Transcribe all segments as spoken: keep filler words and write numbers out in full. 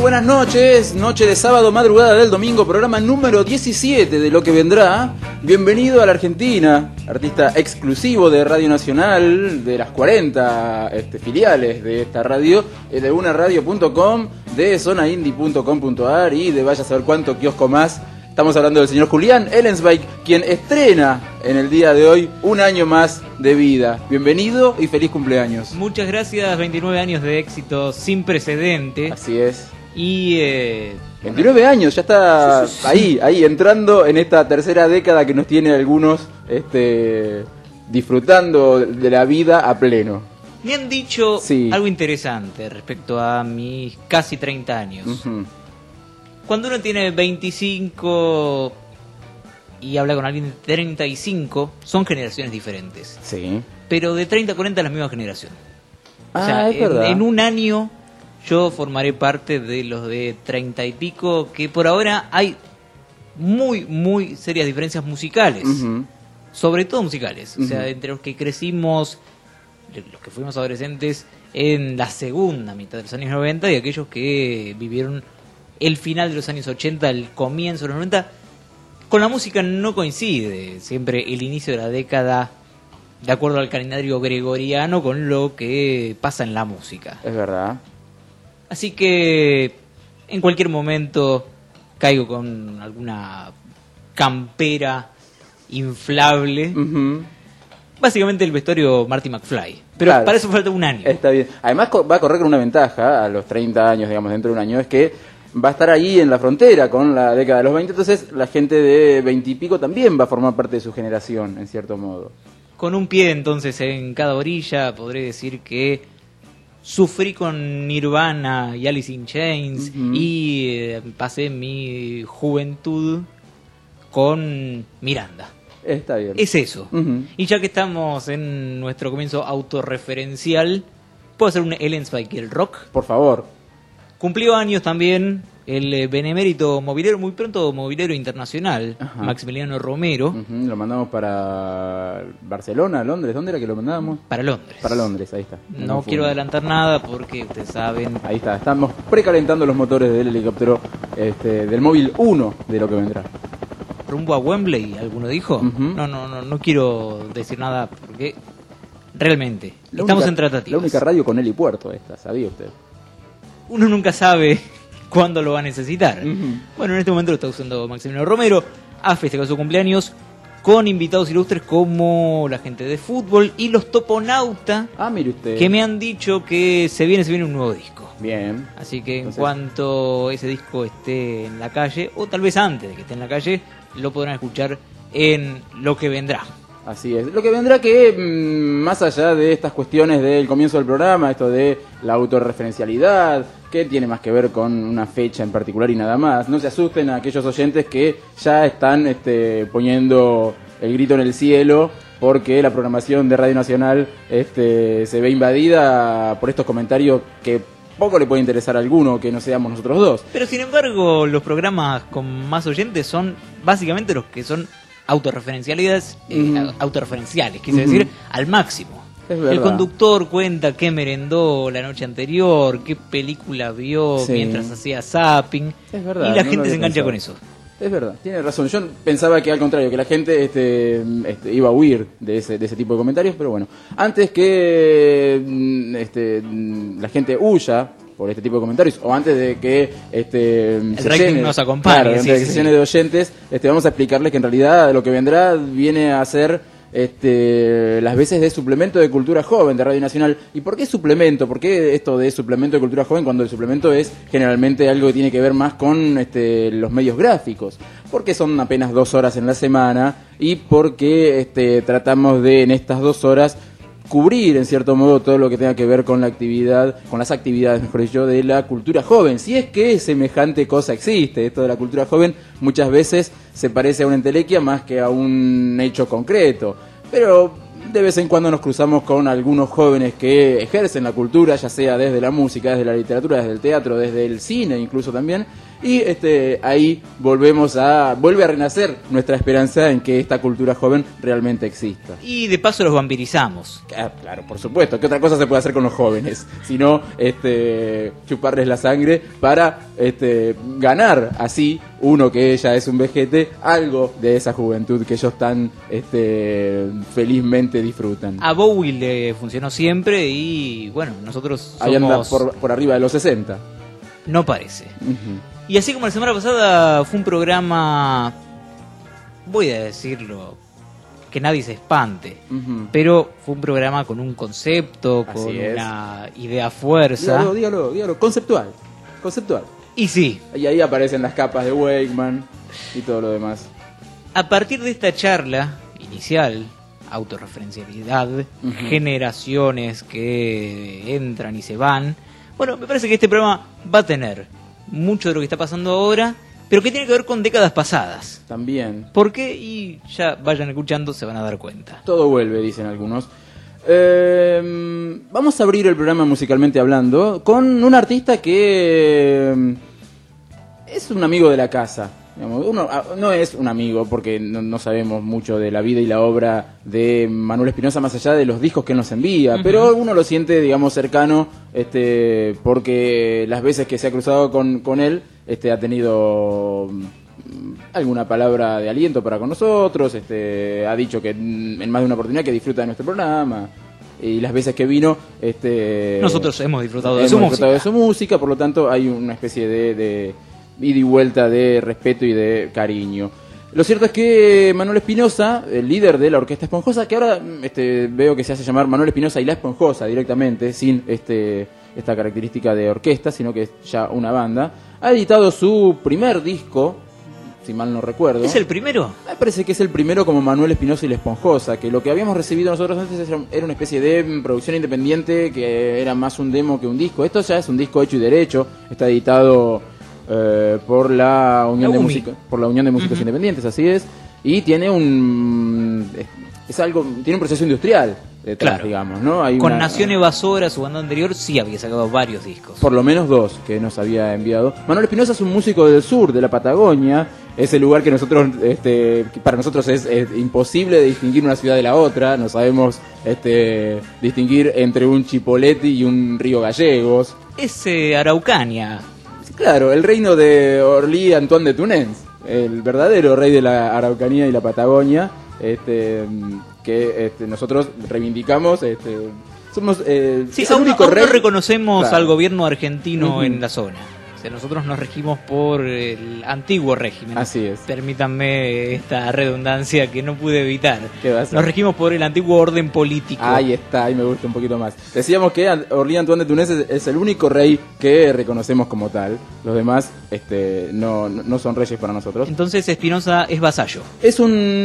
buenas noches, noche de sábado, madrugada del domingo, programa número diecisiete de Lo que Vendrá. Bienvenido a la Argentina, artista exclusivo de Radio Nacional, de las cuarenta este, filiales de esta radio, de una radio punto com, de zona indie punto com punto a r y de vaya a saber cuánto kiosco más. Estamos hablando del señor Julián Ellensweig, quien estrena en el día de hoy un año más de vida. Bienvenido y feliz cumpleaños. Muchas gracias, veintinueve años de éxito sin precedente. Así es. Y... Eh, veintinueve años, ya está ahí, ahí entrando en esta tercera década que nos tiene algunos este, disfrutando de la vida a pleno. Me han dicho sí. algo interesante respecto a mis casi treinta años. Uh-huh. Cuando uno tiene veinticinco y habla con alguien de treinta y cinco, son generaciones diferentes. Sí. Pero de treinta a cuarenta es la misma generación. Ah, o sea, es en, verdad. en un año yo formaré parte de los de treinta y pico, que por ahora hay muy, muy serias diferencias musicales. Uh-huh. Sobre todo musicales. Uh-huh. O sea, entre los que crecimos, los que fuimos adolescentes en la segunda mitad de los años noventa y aquellos que vivieron el final de los años ochenta, el comienzo de los noventa, con la música no coincide siempre el inicio de la década de acuerdo al calendario gregoriano con lo que pasa en la música. Es verdad. Así que en cualquier momento caigo con alguna campera inflable. Uh-huh. Básicamente el vestuario Marty McFly. Pero claro, para eso falta un año. Está bien. Además va a correr con una ventaja a los treinta años, digamos, dentro de un año, es que va a estar ahí en la frontera con la década de los veinte, entonces la gente de veinte y pico también va a formar parte de su generación, en cierto modo. Con un pie entonces en cada orilla, podré decir que sufrí con Nirvana y Alice in Chains, uh-huh. y eh, pasé mi juventud con Miranda. Está bien. Es eso. Uh-huh. Y ya que estamos en nuestro comienzo autorreferencial, ¿puedo hacer un Ellensweig y el rock? Por favor. Cumplió años también el eh, benemérito movilero, muy pronto movilero internacional, ajá. Maximiliano Romero. Uh-huh. Lo mandamos para Barcelona, Londres. ¿Dónde era que lo mandábamos? Para Londres. Para Londres, ahí está. No, no quiero adelantar nada porque ustedes saben. Ahí está, estamos precalentando los motores del helicóptero este, del móvil uno de Lo que Vendrá. ¿Rumbo a Wembley? ¿Alguno dijo? Uh-huh. No, no, no, no quiero decir nada porque realmente la estamos única, en tratativas. La única radio con helipuerto esta, ¿sabía usted? Uno nunca sabe cuándo lo va a necesitar. Uh-huh. Bueno, en este momento lo está usando Maximiliano Romero. Ha festejado su cumpleaños con invitados ilustres como la gente de fútbol y los Toponauta. Ah, mire usted. Que me han dicho que se viene, se viene un nuevo disco. Bien. Así que Entonces, en cuanto ese disco esté en la calle, o tal vez antes de que esté en la calle, lo podrán escuchar en Lo que Vendrá. Así es. Lo que vendrá que, mmm, más allá de estas cuestiones del comienzo del programa, esto de la autorreferencialidad, que tiene más que ver con una fecha en particular y nada más, no se asusten a aquellos oyentes que ya están este, poniendo el grito en el cielo porque la programación de Radio Nacional este, se ve invadida por estos comentarios que poco le puede interesar a alguno que no seamos nosotros dos. Pero sin embargo, los programas con más oyentes son básicamente los que son autorreferencialidades, eh, uh-huh. autorreferenciales, quise uh-huh. decir, al máximo. El conductor cuenta qué merendó la noche anterior, qué película vio sí. mientras hacía zapping, es verdad, y la no gente se engancha pensado. con eso. Es verdad, tiene razón. Yo pensaba que al contrario, que la gente este, este, iba a huir de ese, de ese tipo de comentarios, pero bueno, antes que este, la gente huya por este tipo de comentarios, o antes de que este el se rating llene, nos acompañe, claro, sí, antes de sí, que se sí. llene de oyentes, este, vamos a explicarles que en realidad Lo que Vendrá viene a ser este, las veces de suplemento de cultura joven de Radio Nacional. ¿Y por qué suplemento? ¿Por qué esto de suplemento de cultura joven cuando el suplemento es generalmente algo que tiene que ver más con este, los medios gráficos? Porque son apenas dos horas en la semana y porque este, tratamos de en estas dos horas cubrir en cierto modo todo lo que tenga que ver con la actividad, con las actividades, mejor dicho, de la cultura joven. Si es que semejante cosa existe, esto de la cultura joven muchas veces se parece a una entelequia más que a un hecho concreto. Pero de vez en cuando nos cruzamos con algunos jóvenes que ejercen la cultura, ya sea desde la música, desde la literatura, desde el teatro, desde el cine incluso también, Y este, ahí volvemos a, vuelve a renacer nuestra esperanza en que esta cultura joven realmente exista. Y de paso los vampirizamos. Ah, claro, por supuesto. ¿Qué otra cosa se puede hacer con los jóvenes? Sino este, chuparles la sangre para este, ganar así, uno que ya es un vejete, algo de esa juventud que ellos tan este, felizmente disfrutan. A Bowie le funcionó siempre y bueno, nosotros somos... Ahí anda por, por arriba de los sesenta. No parece. Uh-huh. Y así como la semana pasada fue un programa, voy a decirlo, que nadie se espante, uh-huh. pero fue un programa con un concepto, así con es. una idea fuerza. Dígalo, dígalo, dígalo, conceptual, conceptual. Y sí. Y ahí aparecen las capas de Wakeman y todo lo demás. A partir de esta charla inicial, autorreferencialidad, uh-huh. generaciones que entran y se van, bueno, me parece que este programa va a tener mucho de lo que está pasando ahora, pero que tiene que ver con décadas pasadas. También. ¿Por qué? Y ya vayan escuchando, se van a dar cuenta. Todo vuelve, dicen algunos. Eh, vamos a abrir el programa musicalmente hablando con un artista que eh, es un amigo de la casa. Digamos, uno, no es un amigo porque no, no sabemos mucho de la vida y la obra de Manuel Espinosa más allá de los discos que nos envía, uh-huh. pero uno lo siente, digamos, cercano, este, porque las veces que se ha cruzado con, con él, este, ha tenido alguna palabra de aliento para con nosotros, este, ha dicho que en más de una oportunidad que disfruta de nuestro programa. Y las veces que vino, este, nosotros hemos disfrutado de hemos su disfrutado música. de su música, por lo tanto hay una especie de, de ida y vuelta de respeto y de cariño. Lo cierto es que Manuel Espinosa, el líder de la Orquesta Esponjosa, que ahora este, veo que se hace llamar Manuel Espinosa y la Esponjosa directamente, sin este, esta característica de orquesta, sino que es ya una banda, ha editado su primer disco, si mal no recuerdo. ¿Es el primero? Me parece que es el primero como Manuel Espinosa y la Esponjosa, que lo que habíamos recibido nosotros antes era una especie de producción independiente que era más un demo que un disco. Esto ya es un disco hecho y derecho, está editado eh, por la Unión la de Música, por la Unión de Músicos uh-huh. Independientes, así es, y tiene un es, es algo, tiene un proceso industrial detrás, claro. digamos, ¿no? Hay Con una, Nación Evasora, su banda anterior, sí había sacado varios discos. Por lo menos dos que nos había enviado. Manuel Espinosa es un músico del sur, de la Patagonia, ese lugar que nosotros, este, para nosotros es, es imposible de distinguir una ciudad de la otra, no sabemos este, distinguir entre un Chipoleti y un Río Gallegos. Es eh, Araucania. Claro, el reino de Orly Antoine de Tunens, el verdadero rey de la Araucanía y la Patagonia, este, que este, nosotros reivindicamos, este, somos eh, sí, es el aún, único aún rey. No reconocemos claro. al gobierno argentino uh-huh. en la zona. O sea, nosotros nos regimos por el antiguo régimen. Así es. Permítanme esta redundancia que no pude evitar. ¿Qué va a ser? Nos regimos por el antiguo orden político. Ahí está, ahí me gusta un poquito más. Decíamos que Orly Antoine de Túnez es, es el único rey que reconocemos como tal. Los demás este, no, no son reyes para nosotros. Entonces Espinosa es vasallo. Es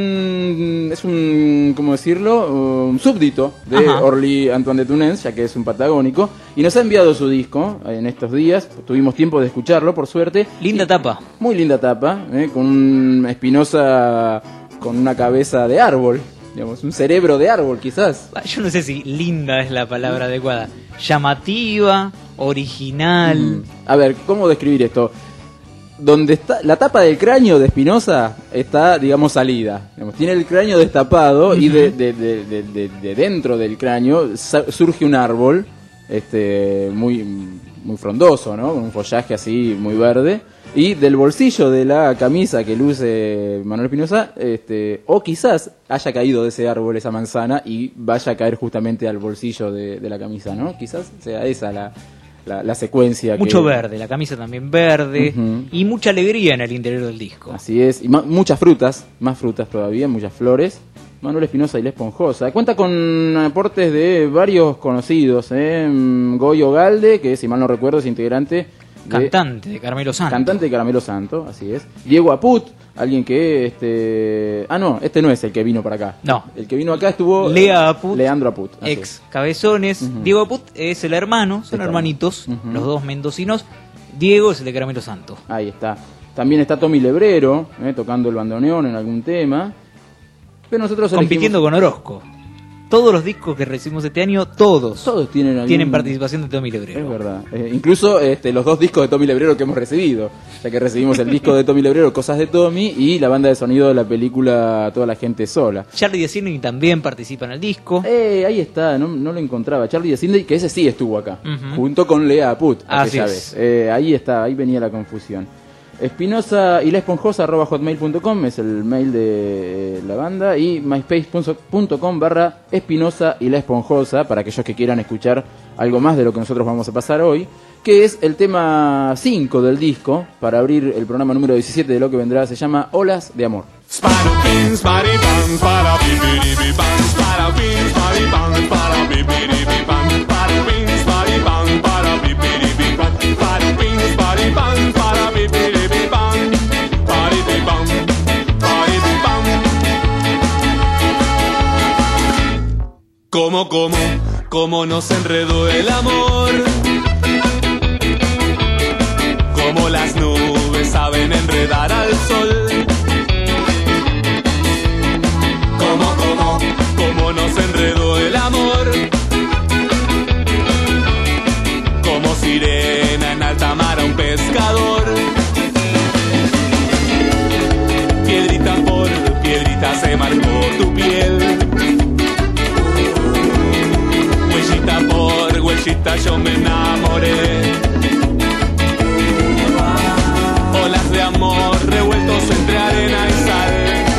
un, es un, ¿cómo decirlo? Un súbdito de Ajá. Orly Antoine de Túnez, ya que es un patagónico. Y nos ha enviado su disco en estos días. Tuvimos tiempo de escucharlo, por suerte. Linda y, tapa. Muy linda tapa, ¿eh? Con un Espinosa con una cabeza de árbol, digamos, un cerebro de árbol quizás. Yo no sé si linda es la palabra adecuada. Llamativa, original. Mm. A ver, ¿cómo describir esto? Donde está la tapa del cráneo de Espinosa está, digamos, salida. Digamos, tiene el cráneo destapado uh-huh. y de, de, de, de, de, de dentro del cráneo surge un árbol este, muy... muy frondoso, ¿no? Con un follaje así muy verde. Y del bolsillo de la camisa que luce Manuel Espinosa, este, o quizás haya caído de ese árbol esa manzana y vaya a caer justamente al bolsillo de, de la camisa, ¿no? Quizás sea esa la, la, la secuencia. Mucho que... verde, la camisa también verde, uh-huh. y mucha alegría en el interior del disco. Así es, y ma- muchas frutas, más frutas todavía, muchas flores. Manuel Espinosa y la Esponjosa. Cuenta con aportes de varios conocidos, ¿eh? Goyo Galde, que si mal no recuerdo es integrante... De, cantante de Caramelo Santo. Cantante de Caramelo Santo, así es. Diego Aput, alguien que... este Ah, no, este no es el que vino para acá. No. El que vino acá estuvo... Lea Aput. Leandro Aput. Ex Cabezones. Uh-huh. Diego Aput es el hermano, son está hermanitos, uh-huh. los dos mendocinos. Diego es el de Caramelo Santo. Ahí está. También está Tommy Lebrero, ¿eh? Tocando el bandoneón en algún tema. Pero nosotros compitiendo elegimos... con Orozco. todos los discos que recibimos este año, todos, Todos tienen algún... tienen participación de Tommy Lebrero. Es verdad. Eh, incluso este, los dos discos de Tommy Lebrero que hemos recibido. Ya que recibimos el disco de Tommy Lebrero, Cosas de Tommy, y la banda de sonido de la película Toda la gente sola. Charlie DeCindy también participa en el disco. Eh, ahí está, no, no lo encontraba. Charlie DeCindy, que ese sí estuvo acá, Uh-huh. junto con Lea Put, Así aquella es. vez. Eh, ahí está, ahí venía la confusión. Espinosa y la esponjosa arroba hotmail punto com es el mail de eh, la banda, y myspace punto com barra Espinosa y la esponjosa para aquellos que quieran escuchar algo más de lo que nosotros vamos a pasar hoy, que es el tema cinco del disco, para abrir el programa número diecisiete de lo que vendrá. Se llama Olas de Amor. Sparupin, sparipam, para pipiripipam, sparupin, sparipam, para pipiripipam, sparupin, sparipam, para pipiripipam, sparupin, sparipam, para pipiripipam, paripipam, paripipam. Como, como, como nos enredó el amor, como las nubes saben enredar al sol. Como, como, como nos enredó el amor, como sirena en alta mar a un pescador. Piedrita por piedrita se marcó tu piel, huellita por huellita yo me enamoré. Olas de amor revueltos entre arena y sal.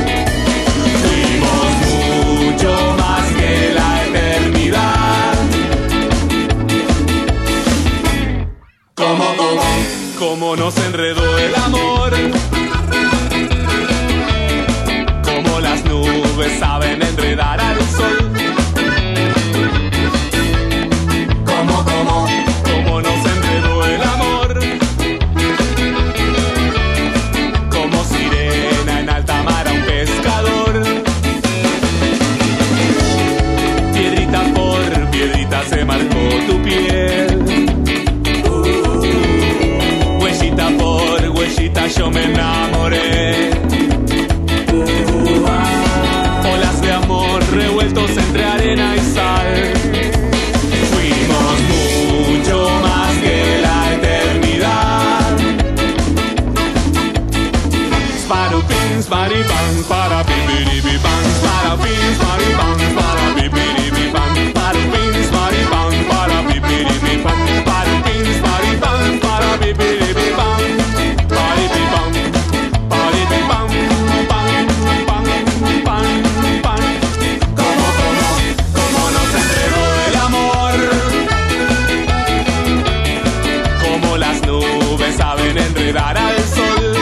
Mucho más que la eternidad. Como, como, como nos enredó el amor, como las nubes saben enredar al sol. Como, como, como nos enredó el amor, como sirena en alta mar a un pescador. Se marcó tu piel, uh, huellita por huellita yo me enamoré. Uh, olas de amor revueltos entre arena y sal. Fuimos mucho más que la eternidad. Sparupin, sparipam, para pipiripipam, sparupin, sparipam, para pipiripipam, sparupin. Para pipiripipam, paripim, paripam, para pipiripipam, paripipam, paripipam, pam, pam, pam, pam. Como, como, como nos enredó el amor, como las nubes saben enredar al sol.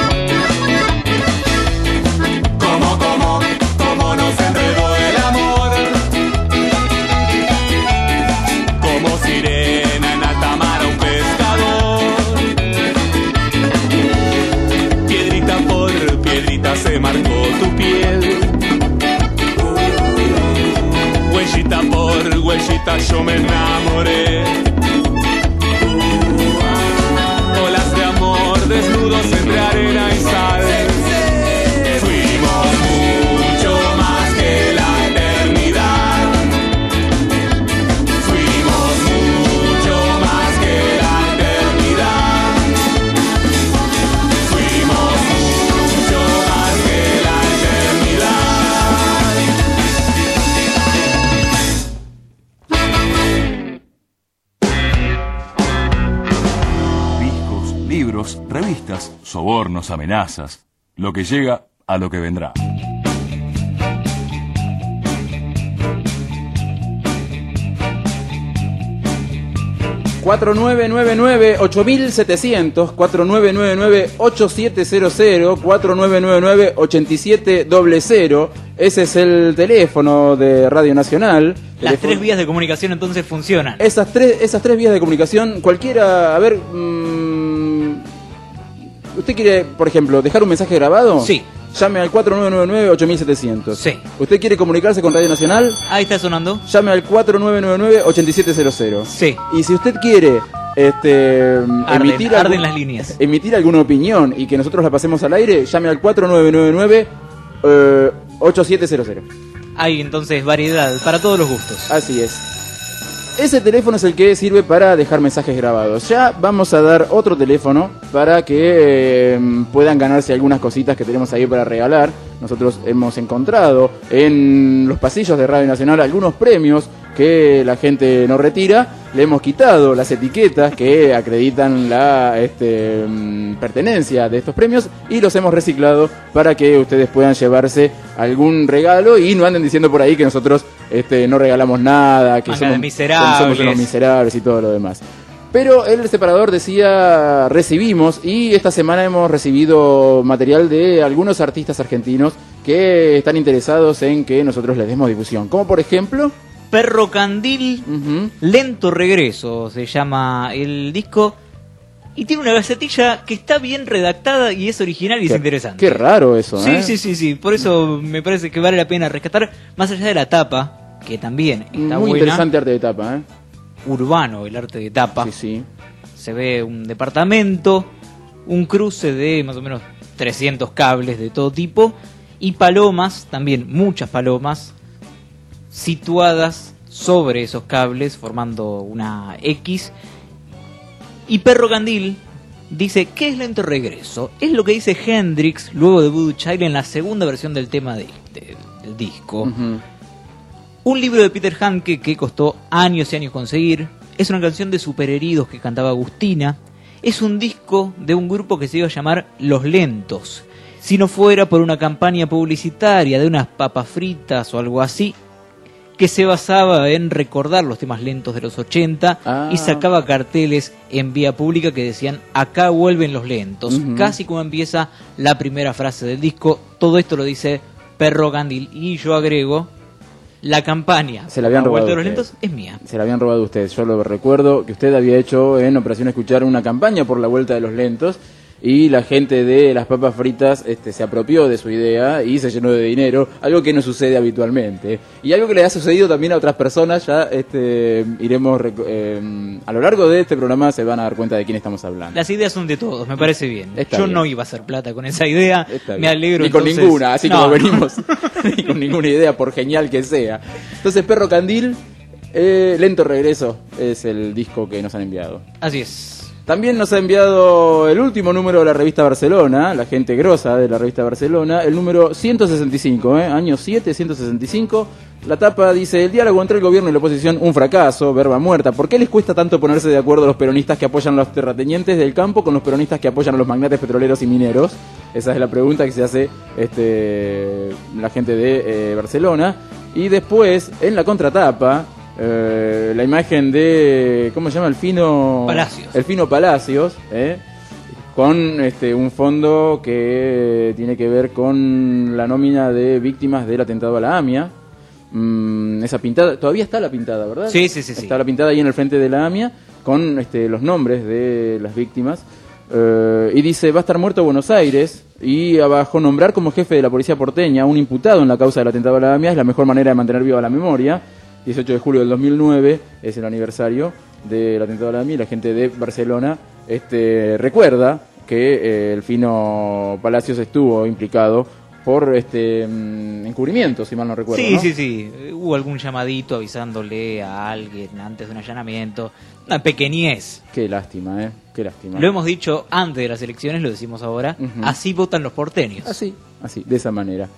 Como, como, como nos enredó el amor, como sirena en alta mar a un pescador. Piedrita por piedrita se marcó tu piel, huellita por huellita yo me enamoré. Olas de amor desnudos entre arena y sal. Fuimos mucho más que la eternidad. Libros, revistas, sobornos, amenazas, lo que llega a lo que vendrá. cuatro nueve nueve nueve ocho setecientos, cuatro nueve nueve nueve ocho siete cero cero, cuatro nueve nueve nueve ocho siete cero cero. Ese es el teléfono de Radio Nacional. Las Teléfono... tres vías de comunicación entonces funcionan. Esas tres, esas tres vías de comunicación, cualquiera, a ver, mmm, ¿usted quiere, por ejemplo, dejar un mensaje grabado? Sí. Llame al cuatro nueve nueve nueve ocho setecientos. Sí. ¿Usted quiere comunicarse con Radio Nacional? Ahí está sonando. Llame al cuatro nueve nueve nueve ocho siete cero cero. Sí. Y si usted quiere este, Arden, emitir, arden algún, las líneas. emitir alguna opinión y que nosotros la pasemos al aire, llame al cuatro nueve nueve nueve ocho siete cero cero. Hay entonces variedad para todos los gustos. Así es. Ese teléfono es el que sirve para dejar mensajes grabados. Ya vamos a dar otro teléfono para que eh, puedan ganarse algunas cositas que tenemos ahí para regalar. Nosotros hemos encontrado en los pasillos de Radio Nacional algunos premios que la gente nos retira. Le hemos quitado las etiquetas que acreditan la este, pertenencia de estos premios y los hemos reciclado para que ustedes puedan llevarse algún regalo y no anden diciendo por ahí que nosotros este, no regalamos nada, que Manga somos, de miserables. somos unos miserables y todo lo demás. Pero el separador decía recibimos, y esta semana hemos recibido material de algunos artistas argentinos que están interesados en que nosotros les demos difusión. Como por ejemplo... Perro Candil, Uh-huh. Lento Regreso se llama el disco. Y tiene una gacetilla que está bien redactada y es original y Qué, es interesante. Qué raro eso, Sí, ¿eh? sí, sí, sí. Por eso me parece que vale la pena rescatar, más allá de la tapa, que también está Muy buena. interesante arte de tapa, ¿eh? Urbano el arte de tapa. Sí, sí. Se ve un departamento, un cruce de más o menos trescientos cables de todo tipo y palomas, también muchas palomas, situadas sobre esos cables formando una X. Y Perro Candil dice, ¿qué es Lento Regreso? Es lo que dice Hendrix luego de Voodoo Child en la segunda versión del tema de, de- del disco. Uh-huh. Un libro de Peter Handke que costó años y años conseguir. Es una canción de Superheridos que cantaba Agustina. Es un disco de un grupo que se iba a llamar Los Lentos. Si no fuera por una campaña publicitaria de unas papas fritas o algo así, que se basaba en recordar los temas lentos de los ochenta Ah. y sacaba carteles en vía pública que decían acá vuelven los lentos. Ujú. Casi como empieza la primera frase del disco. Todo esto lo dice Perro Candil. Y yo agrego, la campaña Se la habían La Vuelta de robado los ustedes. Lentos es mía. Se la habían robado ustedes. Yo lo recuerdo que usted había hecho en Operación Escuchar una campaña por la vuelta de los lentos y la gente de las papas fritas este, se apropió de su idea y se llenó de dinero, algo que no sucede habitualmente. Y algo que le ha sucedido también a otras personas, ya este, iremos, reco- eh, a lo largo de este programa se van a dar cuenta de quién estamos hablando. Las ideas son de todos, me parece bien. Está Yo bien. no iba a hacer plata con esa idea. Está Me bien. alegro. Ni con entonces- ninguna, así No, como no. venimos, ni con ninguna idea, por genial que sea. Entonces, Perro Candil, eh, Lento Regreso, es el disco que nos han enviado. Así es. También nos ha enviado el último número de la revista Barcelona, la gente grosa de la revista Barcelona, el número ciento sesenta y cinco, ¿eh? Año siete, ciento sesenta y cinco. La tapa dice, el diálogo entre el gobierno y la oposición, un fracaso, verba muerta. ¿Por qué les cuesta tanto ponerse de acuerdo a los peronistas que apoyan a los terratenientes del campo con los peronistas que apoyan a los magnates petroleros y mineros? Esa es la pregunta que se hace este, la gente de eh, Barcelona. Y después, en la contratapa, eh, la imagen de, ¿cómo se llama? El Fino Palacios. El Fino Palacios, ¿eh? Con este, un fondo que tiene que ver con la nómina de víctimas del atentado a la AMIA. Mm, esa pintada, todavía está la pintada, ¿verdad? Sí, sí, sí, sí. Está la pintada ahí en el frente de la AMIA con este, los nombres de las víctimas. Eh, y dice, va a estar muerto Buenos Aires. Y abajo, nombrar como jefe de la policía porteña a un imputado en la causa del atentado a la AMIA es la mejor manera de mantener viva la memoria. dieciocho de julio del dos mil nueve es el aniversario del atentado a la AMIA y la gente de Barcelona este, recuerda que eh, el Fino Palacios estuvo implicado por este mm, encubrimiento, si mal no recuerdo. Sí, ¿no? sí, sí. Hubo algún llamadito avisándole a alguien antes de un allanamiento. Una pequeñez. Qué lástima, ¿eh? Qué lástima. Lo hemos dicho antes de las elecciones, lo decimos ahora. Ujú. Así votan los porteños. Así, así, de esa manera.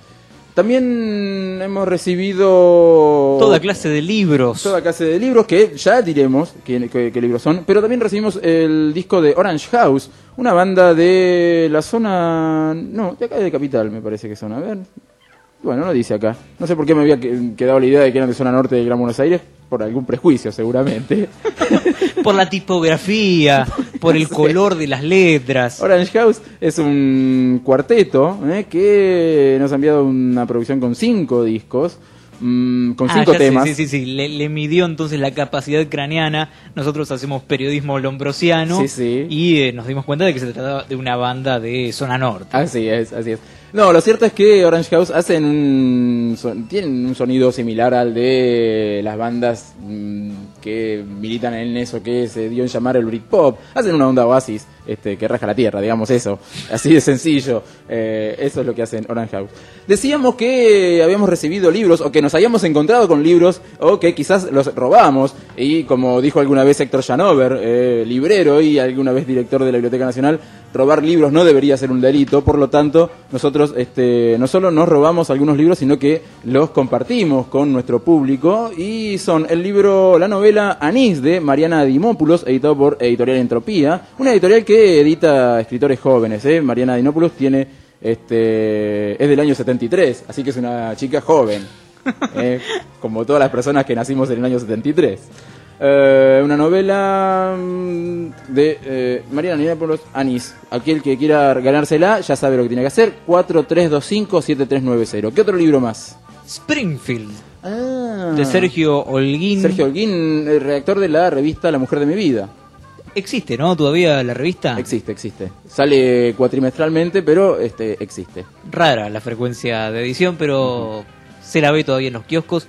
También hemos recibido Toda clase de libros. toda clase de libros que ya diremos qué, qué- qué libros son, pero también recibimos el disco de Orange House, una banda de la zona, no, de acá de Capital me parece que son, a ver, bueno, no dice acá, no sé por qué me había que- quedado la idea de que eran de zona norte de Gran Buenos Aires, por algún prejuicio seguramente. Por la tipografía, por el color de las letras. Orange House es un cuarteto eh, que nos ha enviado una producción con cinco discos, mm, con Ah, cinco ya sé, temas. sí, sí, sí. Le, le midió entonces la capacidad craneana. Nosotros hacemos periodismo lombrosiano. Sí, sí. Y eh, nos dimos cuenta de que se trataba de una banda de zona norte. Así es, así es. No, lo cierto es que Orange House hacen un son- tienen un sonido similar al de las bandas mm, que militan en eso que se dio en llamar el Britpop. Hacen una onda Oasis este, que raja la tierra, digamos eso, así de sencillo. Eh, eso es lo que hacen Orange House. Decíamos que habíamos recibido libros, o que nos habíamos encontrado con libros, o que quizás los robamos, y como dijo alguna vez Héctor Janover, eh, librero y alguna vez director de la Biblioteca Nacional, robar libros no debería ser un delito, por lo tanto, nosotros este, no solo nos robamos algunos libros, sino que los compartimos con nuestro público, y son el libro, la novela Anís, de Mariana Dimopoulos, editado por Editorial Entropía, una editorial que edita escritores jóvenes, ¿eh? Mariana Dimopoulos tiene, este, es del año setenta y tres, así que es una chica joven, ¿eh? Como todas las personas que nacimos en el año setenta y tres. Eh, una novela de eh, Mariana Dimopoulos, Anís. Aquel que quiera ganársela ya sabe lo que tiene que hacer. cuatro tres dos cinco siete tres nueve cero. ¿Qué otro libro más? Springfield, Ah, de Sergio Holguín. Sergio Holguín, el redactor de la revista La Mujer de mi Vida. Existe, ¿no? Todavía la revista. Existe, existe. Sale cuatrimestralmente, pero este existe. Rara la frecuencia de edición, pero se la ve todavía en los kioscos.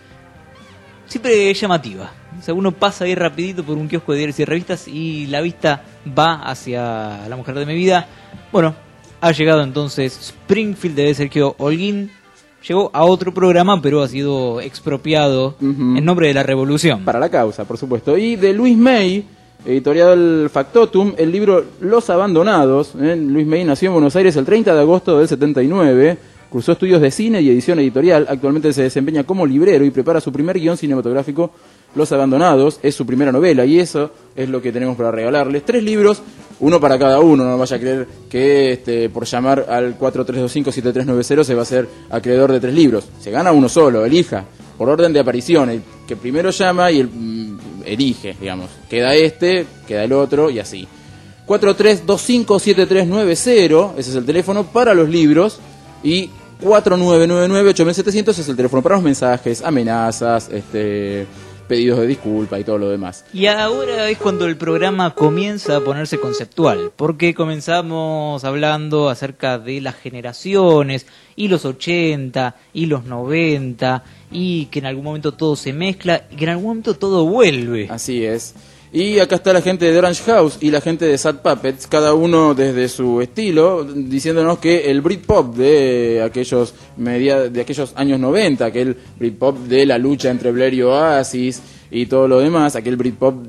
Siempre es llamativa. O sea, uno pasa ahí rapidito por un kiosco de diarios y revistas y la vista va hacia La Mujer de mi Vida. Bueno, ha llegado entonces Springfield de Sergio Holguín. Llegó a otro programa, pero ha sido expropiado Ujú. en nombre de la revolución. Para la causa, por supuesto. Y de Luis May, editorial Factotum, el libro Los Abandonados. ¿eh? Luis May nació en Buenos Aires el treinta de agosto del setenta y nueve. Cursó estudios de cine y edición editorial. Actualmente se desempeña como librero y prepara su primer guión cinematográfico, Los Abandonados. Es su primera novela y eso es lo que tenemos para regalarles. Tres libros, uno para cada uno. No vaya a creer que este, por llamar al cuatro tres dos cinco siete tres nueve cero se va a ser acreedor de tres libros. Se gana uno solo, elija, por orden de aparición. El que primero llama y el, mm, elige, digamos. Queda este, queda el otro y así. cuatro tres dos cinco siete tres nueve cero, ese es el teléfono para los libros. Y cuatro nueve nueve nueve ocho siete cero cero es el teléfono para los mensajes, amenazas, este, pedidos de disculpa y todo lo demás. Y ahora es cuando el programa comienza a ponerse conceptual, porque comenzamos hablando acerca de las generaciones, y los ochenta, y los noventa, y que en algún momento todo se mezcla, y que en algún momento todo vuelve. Así es. Y acá está la gente de Orange House y la gente de Sad Puppets, cada uno desde su estilo, diciéndonos que el Britpop de aquellos media, de aquellos años noventa, aquel Britpop de la lucha entre Blair y Oasis y todo lo demás, aquel Britpop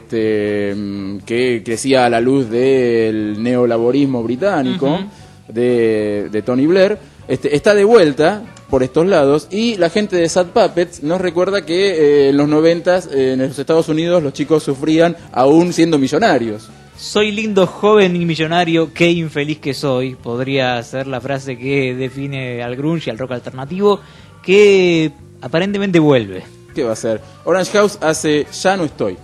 este, que crecía a la luz del neolaborismo británico, uh-huh. de, de Tony Blair, este, está de vuelta por estos lados, y la gente de Sad Puppets nos recuerda que eh, en los noventas eh, en los Estados Unidos los chicos sufrían aún siendo millonarios. Soy lindo, joven y millonario, qué infeliz que soy. Podría ser la frase que define al grunge y al rock alternativo, que aparentemente vuelve. ¿Qué va a ser? Orange House hace Ya no estoy.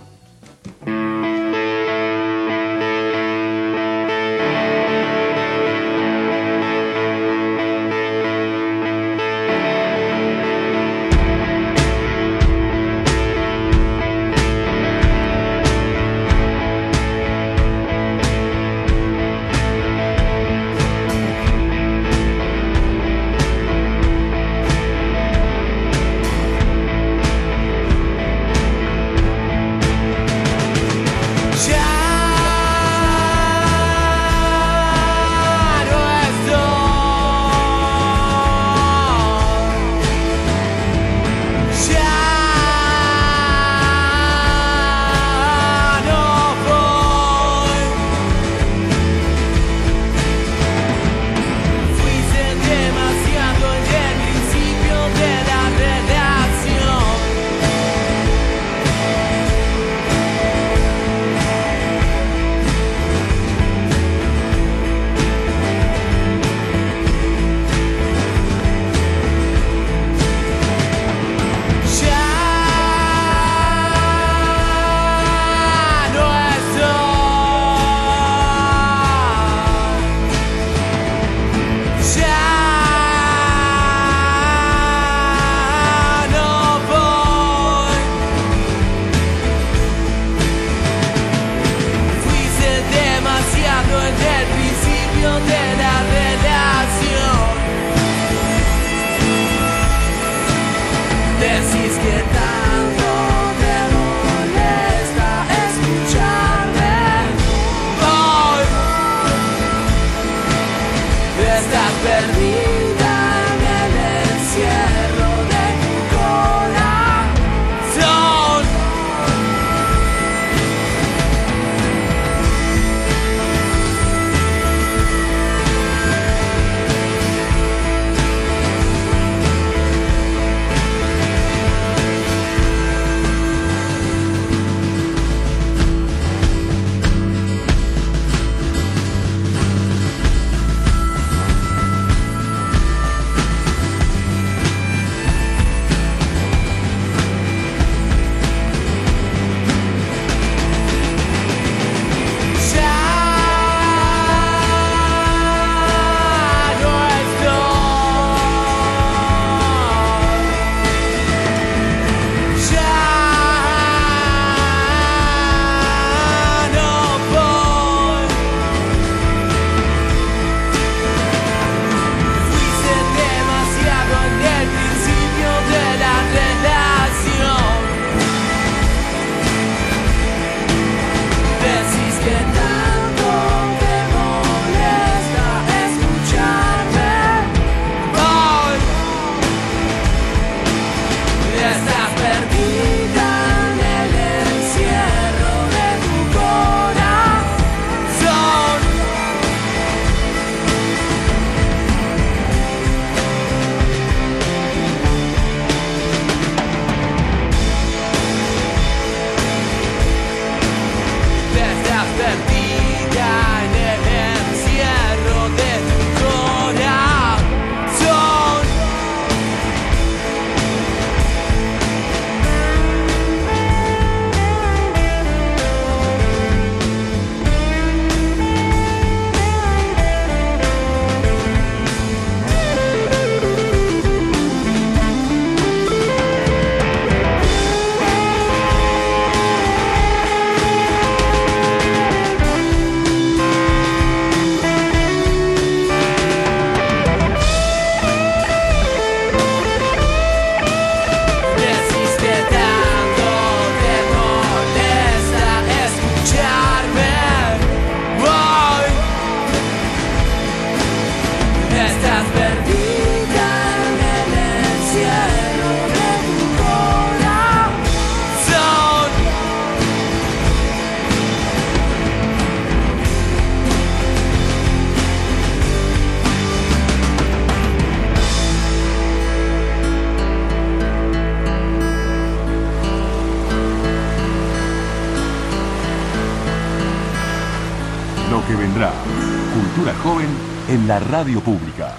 Encontrá Cultura Joven en la radio pública.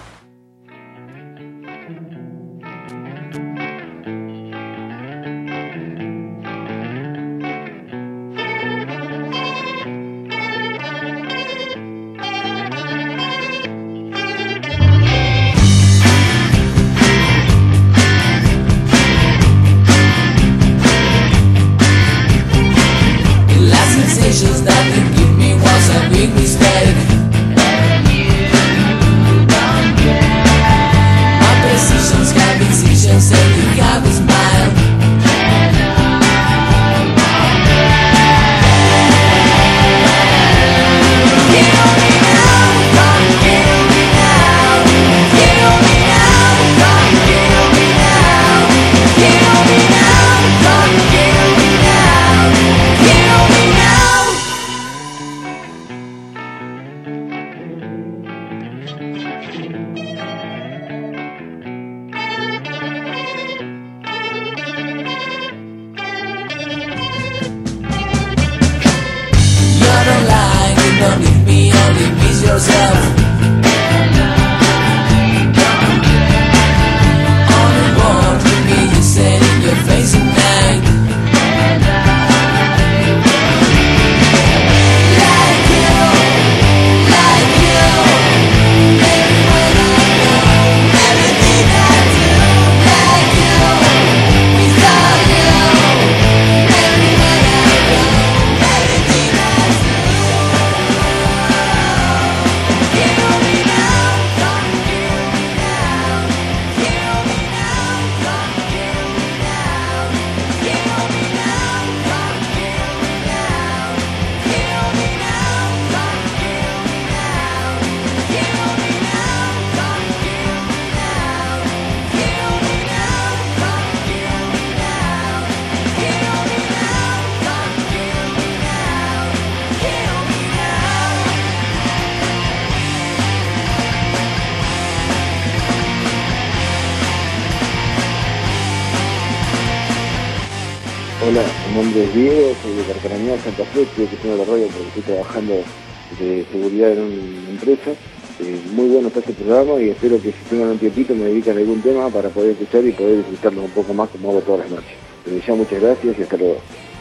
Hola, mi nombre es Diego, soy de Carcarañá, Santa Fe, estoy escuchando la radio porque estoy trabajando de seguridad en una empresa. Eh, muy bueno está este programa y espero que si tengan un tiempito me dediquen a algún tema para poder escuchar y poder disfrutarlo un poco más como hago todas las noches. Desde ya muchas gracias y hasta luego.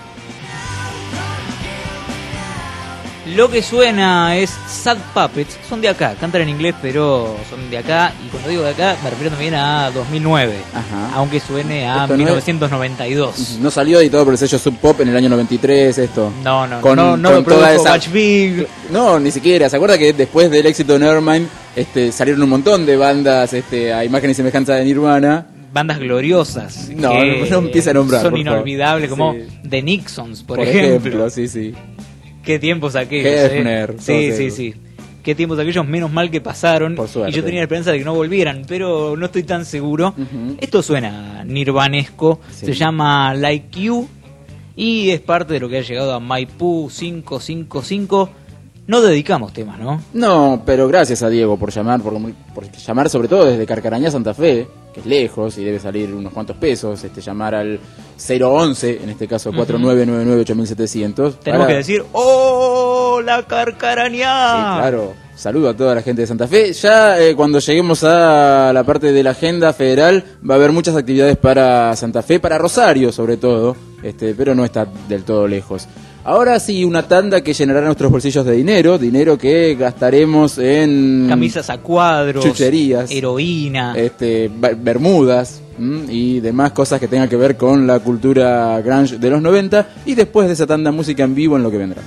Lo que suena es Sad Puppets, son de acá, cantan en inglés pero son de acá, y cuando digo de acá me refiero también a dos mil nueve, Ajá. aunque suene a Esto no mil novecientos noventa y dos. es- No salió editado por el sello Sub Pop en el año noventa y tres esto. No, no, Con- no, no con lo toda produjo esa- Butch Vig. No, ni siquiera. ¿Se acuerda que después del éxito de Nevermind este, salieron un montón de bandas este, a imagen y semejanza de Nirvana? Bandas gloriosas. No, que no empiece a nombrar, Son por favor. inolvidables, como Sí. The Nixons, por, Por ejemplo. ejemplo, sí, sí. Qué tiempos aquellos. Hefner, eh. todos Sí, sí, esos. sí. Qué tiempos aquellos, menos mal que pasaron. Por suerte. Y yo tenía la esperanza de que no volvieran, pero no estoy tan seguro. Ujú. Esto suena nirvanesco, Sí. se llama Like You y es parte de lo que ha llegado a Maipú cinco cinco cinco. No dedicamos temas, ¿no? No, pero gracias a Diego por llamar, por, por llamar sobre todo desde Carcarañá a Santa Fe, que es lejos y debe salir unos cuantos pesos, este llamar al cero once, en este caso cuatro nueve nueve nueve ocho siete cero cero. Tenemos para- que decir ¡Hola, Carcarañá! Sí, claro. Saludo a toda la gente de Santa Fe. Ya eh, cuando lleguemos a la parte de la agenda federal va a haber muchas actividades para Santa Fe, para Rosario sobre todo, este, pero no está del todo lejos. Ahora sí, una tanda que llenará nuestros bolsillos de dinero, dinero que gastaremos en Camisas a cuadros, chucherías, heroína. este, ba- bermudas ¿m? y demás cosas que tengan que ver con la cultura grunge de los noventa, y después de esa tanda música en vivo en lo que vendrá.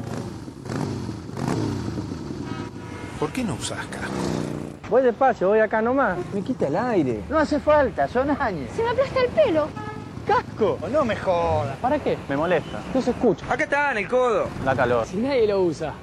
¿Por qué no usás casco? Voy despacio, voy acá nomás. Me quita el aire. No hace falta, son años. Se me aplasta el pelo. ¡Casco! No me jodas. ¿Para qué? Me molesta. No se escucha. Acá está, en el codo. Da calor. Si nadie lo usa.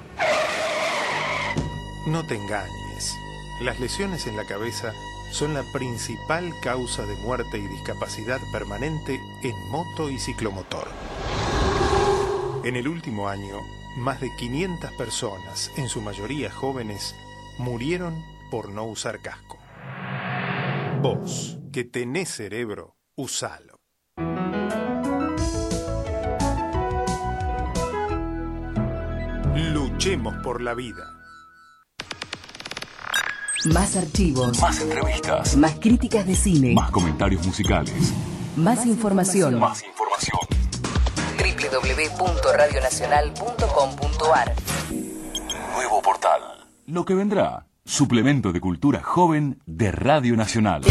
No te engañes. Las lesiones en la cabeza son la principal causa de muerte y discapacidad permanente en moto y ciclomotor. En el último año, más de quinientas personas, en su mayoría jóvenes, murieron por no usar casco. Vos, que tenés cerebro, usalo. Luchemos por la vida. Más archivos. Más entrevistas. Más críticas de cine. Más comentarios musicales. Más información. Más información. doble u doble u doble u punto radio nacional punto com punto a r. Nuevo portal. Lo que vendrá. Suplemento de cultura joven de Radio Nacional.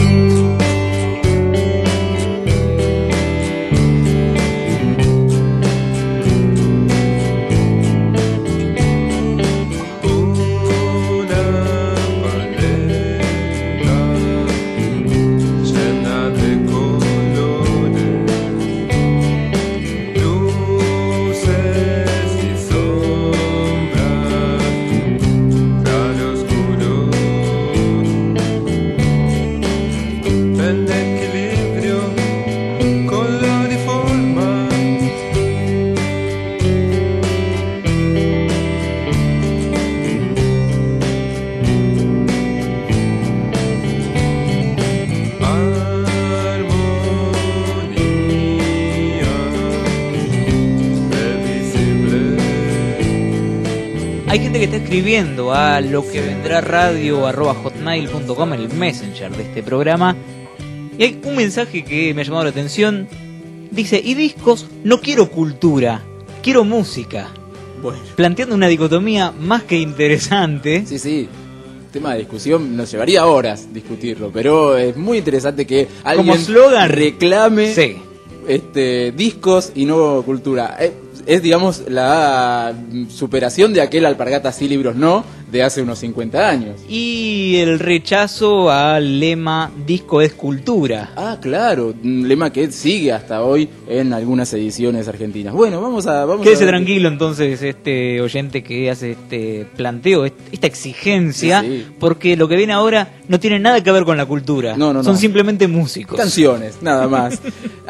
Hay gente que está escribiendo a lo que vendrá radio arroba hotmail punto com, el messenger de este programa, y hay un mensaje que me ha llamado la atención. Dice: y discos, no quiero cultura, quiero música. Bueno. Planteando una dicotomía más que interesante. Sí, sí. Tema de discusión, nos llevaría horas discutirlo, pero es muy interesante que alguien como slogan reclame sí. este, discos y no cultura. Es, es, digamos, la superación de aquel alpargatas sí, libros no, de hace unos cincuenta años. Y el rechazo al lema disco es cultura. Ah, claro, un lema que sigue hasta hoy en algunas ediciones argentinas. Bueno, vamos a... Vamos Quédese a... tranquilo entonces, este oyente que hace este planteo, esta exigencia, sí, sí. Porque lo que viene ahora no tiene nada que ver con la cultura. No, no, Son no. simplemente músicos. Canciones, nada más.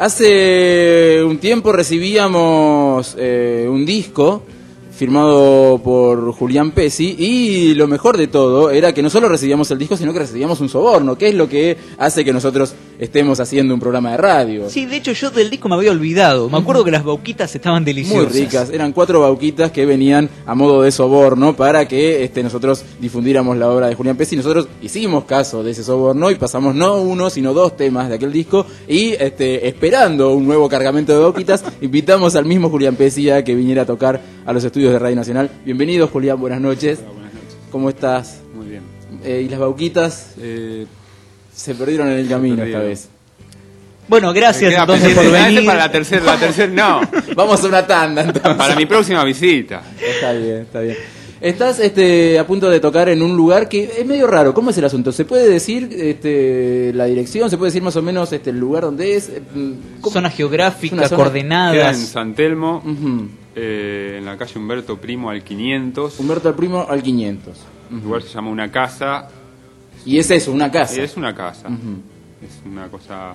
Hace un tiempo recibíamos eh, un disco firmado por Julián Pesci, y lo mejor de todo era que no solo recibíamos el disco, sino que recibíamos un soborno, que es lo que hace que nosotros estemos haciendo un programa de radio. Sí, de hecho yo del disco me había olvidado. Me acuerdo que las bauquitas estaban deliciosas. Muy ricas, eran cuatro bauquitas que venían a modo de soborno para que este, nosotros difundiéramos la obra de Julián Pesci. Nosotros hicimos caso de ese soborno y pasamos no uno, sino dos temas de aquel disco, y este, esperando un nuevo cargamento de bauquitas, invitamos al mismo Julián Pesci a que viniera a tocar a los estudios de Radio Nacional. Bienvenido, Julián, buenas noches. Hola, buenas noches. ¿Cómo estás? Muy bien. Eh, ¿Y las bauquitas? Eh, se perdieron en el camino perdieron. esta vez. Bueno, gracias queda entonces por pendiente. venir. Para la tercera, la tercera, no. Vamos a una tanda entonces. Para mi próxima visita. Está bien, está bien. Estás este, a punto de tocar en un lugar que es medio raro. ¿Cómo es el asunto? ¿Se puede decir este, la dirección? ¿Se puede decir más o menos este, el lugar donde es? ¿Cómo? Zona geográfica, Una zona- coordenadas. Queda en San Telmo, Uh-huh. eh, en la calle Humberto Primo al quinientos. Humberto al Primo al quinientos. Un lugar se llama Una Casa. Y es eso, una casa. Y es una casa. Uh-huh. Es una cosa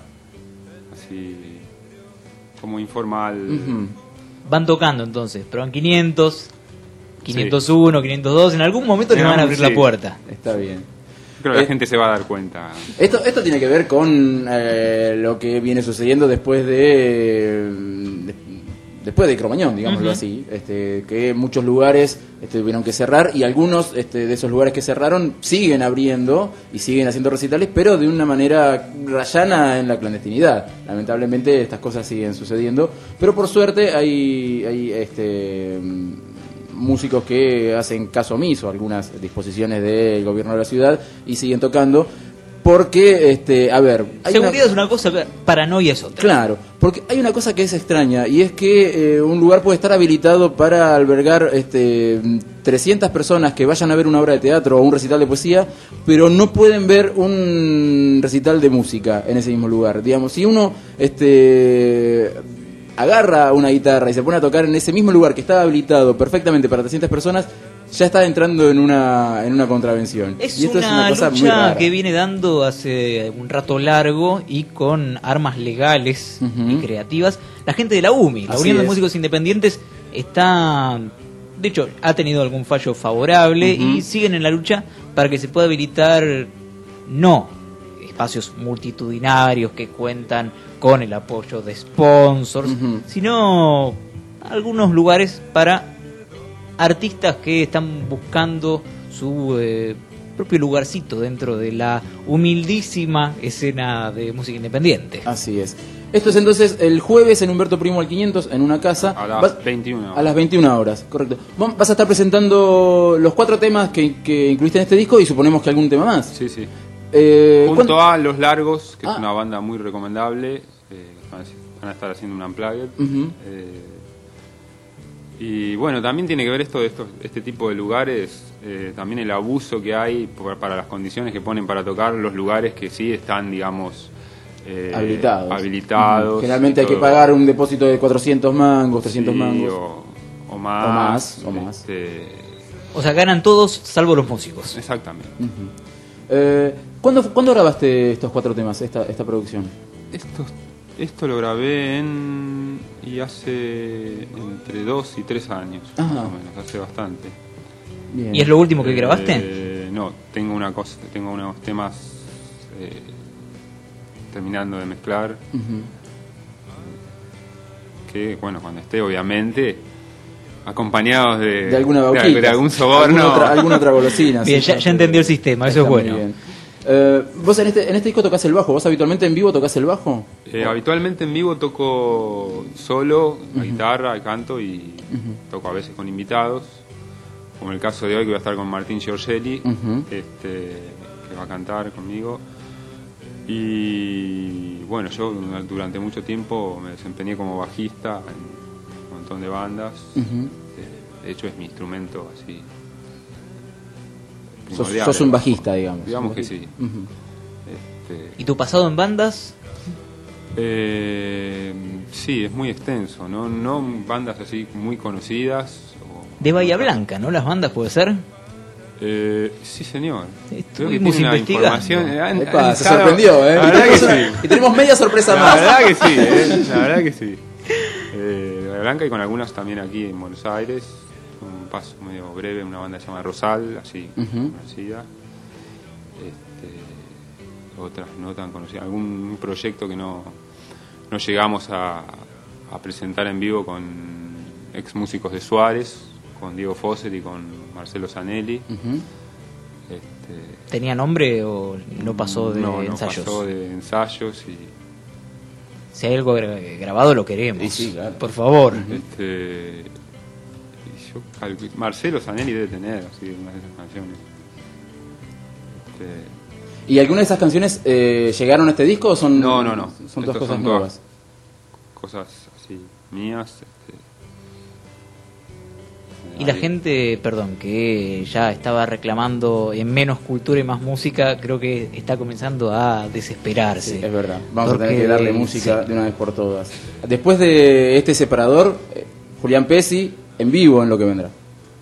así como informal. Uh-huh. Van tocando entonces, pero van quinientos, quinientos uno, quinientos dos. En algún momento les van a abrir Sí. la puerta. Está bien. Creo que Eh, la gente se va a dar cuenta. Esto, esto tiene que ver con eh, lo que viene sucediendo después de, de- después de Cromañón, digámoslo Ujú. así, este, que muchos lugares este, tuvieron que cerrar, y algunos este, de esos lugares que cerraron siguen abriendo y siguen haciendo recitales, pero de una manera rayana en la clandestinidad. Lamentablemente estas cosas siguen sucediendo, pero por suerte hay, hay este, músicos que hacen caso omiso a algunas disposiciones del gobierno de la ciudad y siguen tocando, porque, este, a ver... hay Seguridad una- es una cosa, paranoia es otra. Claro, porque hay una cosa que es extraña, y es que eh, un lugar puede estar habilitado para albergar este, trescientas personas que vayan a ver una obra de teatro o un recital de poesía, pero no pueden ver un recital de música en ese mismo lugar. Digamos, si uno este, agarra una guitarra y se pone a tocar en ese mismo lugar que está habilitado perfectamente para trescientas personas, ya está entrando en una en una contravención. Es y esto una, es una cosa muy lucha rara. que viene dando hace un rato largo y con armas legales Ujú. y creativas. La gente de la U M I, la Así Unión de es. Músicos Independientes, está, de hecho, ha tenido algún fallo favorable. Ujú. Y siguen en la lucha para que se pueda habilitar no espacios multitudinarios que cuentan con el apoyo de sponsors, Ujú. sino algunos lugares para artistas que están buscando su eh, propio lugarcito dentro de la humildísima escena de música independiente. Así es. Esto es entonces el jueves en Humberto Primo al quinientos, en una casa. A las Vas, veintiuna horas. A las veintiuna horas, correcto. Vas a estar presentando los cuatro temas que, que incluiste en este disco y suponemos que algún tema más. Sí, sí. Eh, Junto ¿cuándo? a Los Largos, que Ah. es una banda muy recomendable. Eh, van, a, van a estar haciendo un unplugged. Uh-huh. Eh, y bueno, también tiene que ver esto de estos, este tipo de lugares, eh, también el abuso que hay por, para las condiciones que ponen para tocar los lugares que sí están, digamos, eh, habilitados. habilitados. Uh-huh. Generalmente hay todo. que pagar un depósito de cuatrocientos mangos, trescientos Sí, mangos. O, o más. O más, o más. Este, O sea, ganan todos salvo los músicos. exactamente. Uh-huh. eh, ¿cuándo, ¿Cuándo grabaste estos cuatro temas, esta, esta producción? Esto, esto lo grabé en. y hace entre dos y tres años, Ajá. más o menos, hace bastante. Bien. ¿Y es lo último que Eh, grabaste? No, tengo una cosa, tengo unos temas eh, terminando de mezclar. Uh-huh. Que, bueno, cuando esté, obviamente, acompañados de, De alguna de, bauquita. de algún soborno. Alguna otra, alguna otra golosina. Bien, sí, ya, ya entendió el sistema, eso es Está muy bueno. bien. Eh, vos en este, en este disco tocás el bajo. ¿Vos habitualmente en vivo tocás el bajo? Eh, habitualmente en vivo toco solo, la guitarra, el canto y Uh-huh. toco a veces con invitados, como el caso de hoy que voy a estar con Martín Giorgelli, Uh-huh. este, que va a cantar conmigo. Y bueno, yo durante mucho tiempo me desempeñé como bajista en un montón de bandas. Uh-huh. De hecho es mi instrumento así. Sos, primordial. sos un bajista, digamos. Digamos Un que bajista. sí. Uh-huh. Este, ¿Y tu pasado en bandas? Eh, sí, es muy extenso, ¿no? No bandas así muy conocidas. O, De Bahía Blanca, ¿no? Las bandas, ¿puede ser? Eh, sí, señor. Creo que Estuvimos tiene una investigando. información, eh, han- Epa, han se estado- sorprendió, ¿eh? La Y verdad que tenemos, una- sí. y tenemos media sorpresa La más. verdad que sí, eh, la verdad que sí. Eh, de Bahía Blanca y con algunas también aquí en Buenos Aires. Un paso medio breve, una banda llamada Rosal, así Ujú. conocida. Este, otras no tan conocidas. Algún proyecto que no, no llegamos a, a presentar en vivo con ex músicos de Suárez, con Diego Fosset y con Marcelo Zanelli. Uh-huh. Este, ¿Tenía nombre o no pasó de no, no ensayos? pasó de ensayos y Si hay algo gra- grabado lo queremos. Sí, sí, claro. Por favor. este y yo calcu- Marcelo Zanelli debe tener así una de esas canciones. Este, ¿Y algunas de esas canciones eh, llegaron a este disco o son, no, no, no. son todas Estos cosas son nuevas? Cosas así mías. Este, Y la ahí. gente, perdón, que ya estaba reclamando en menos cultura y más música, creo que está comenzando a desesperarse. Sí, es verdad. Vamos a Porque- tener que darle música sí. de una vez por todas. Después de este separador, eh, Julián Pesci en vivo en Lo que vendrá.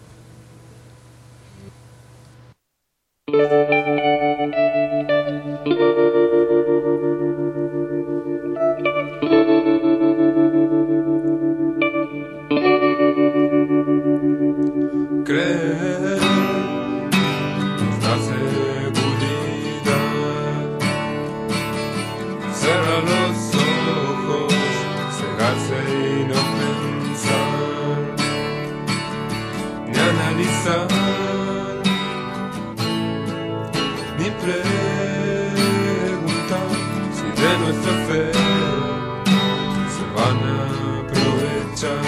Creer nuestra seguridad, cerrar los ojos, cegarse y no pensar, ni analizar, ni preguntar si de nuestra fe se van a aprovechar.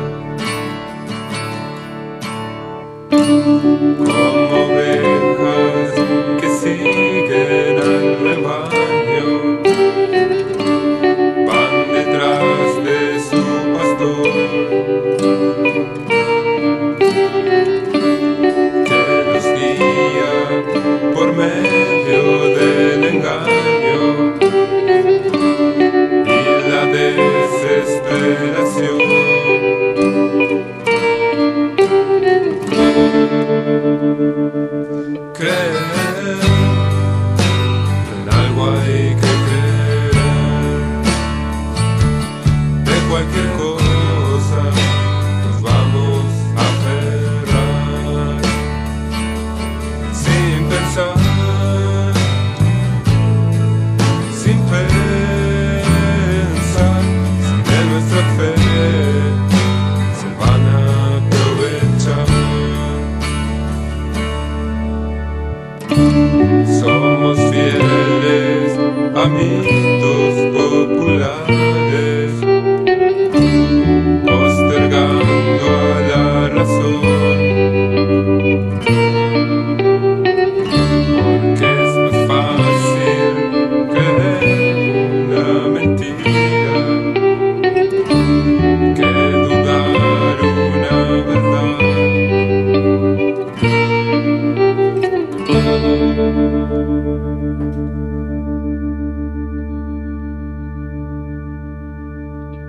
Como ovejas que siguen al rebaño, van detrás de su pastor, que los guía por medio del engaño y la desesperación. Creer, en algo hay que creer, de cualquier cosa nos vamos a aferrar, sin pensar, sin pensar, si de nuestra fe se van a aprovechar.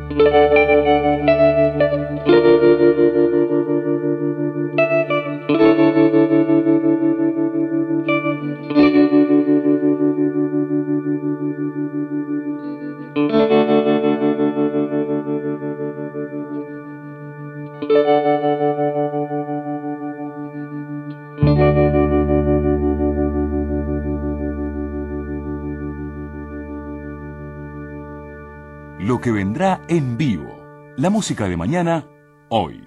Lo que vendrá en vivo. La música de mañana, hoy.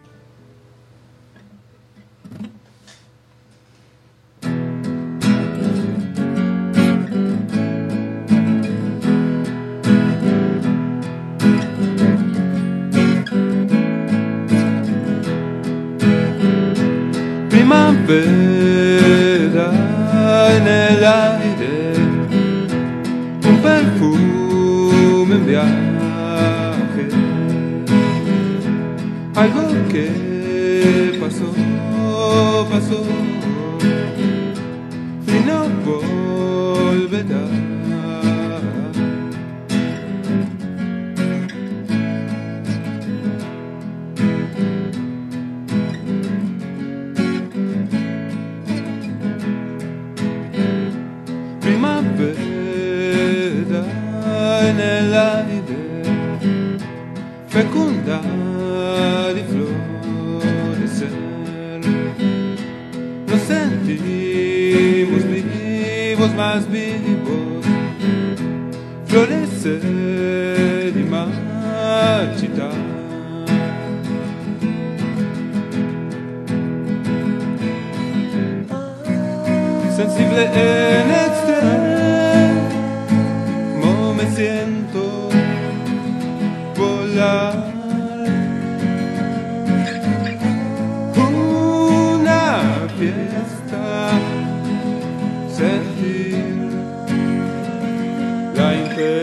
Primavera en el aire, un perfume en viaje. Algo que pasó, pasó y no volverá. Primavera en el aire, fecundar y florecer. Nos sentimos vivos, más vivos, florecer y marchitar. Sensible en extremo me siento volar. Una fiesta, sentir la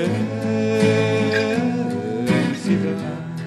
intensidad.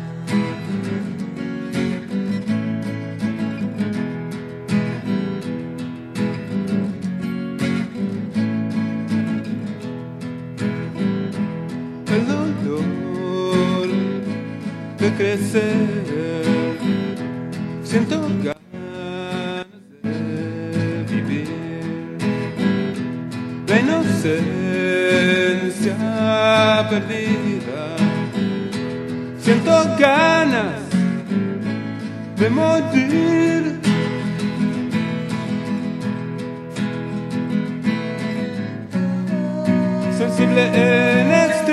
El dolor de crecer, siento ganas de vivir. La inocencia perdida, siento ganas de morir. Sensible en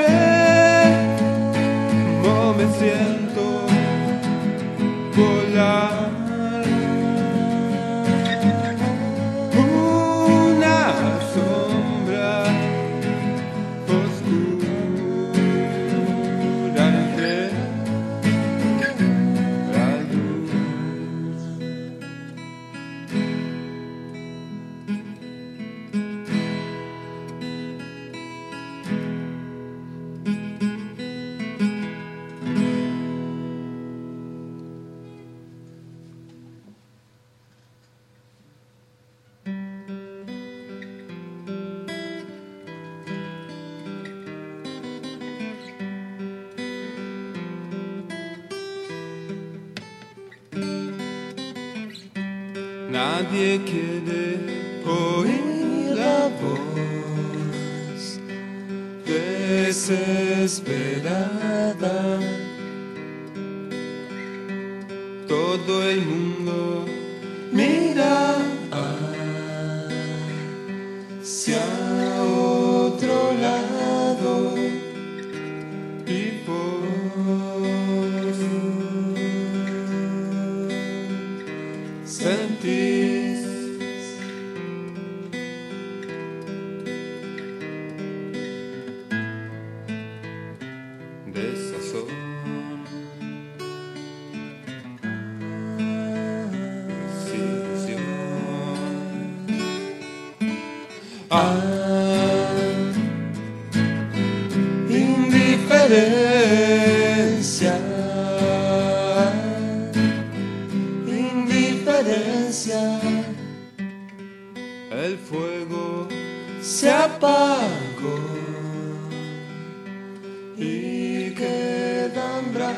extremo me siento volar. Una sombra oscura entre la luz. Nadie quiere oír la voz desesperada. Todo el mundo mira hacia otro lado y vos sentís desazón. Ah, indiferencia, indiferencia. El fuego se apagó y quedan brazos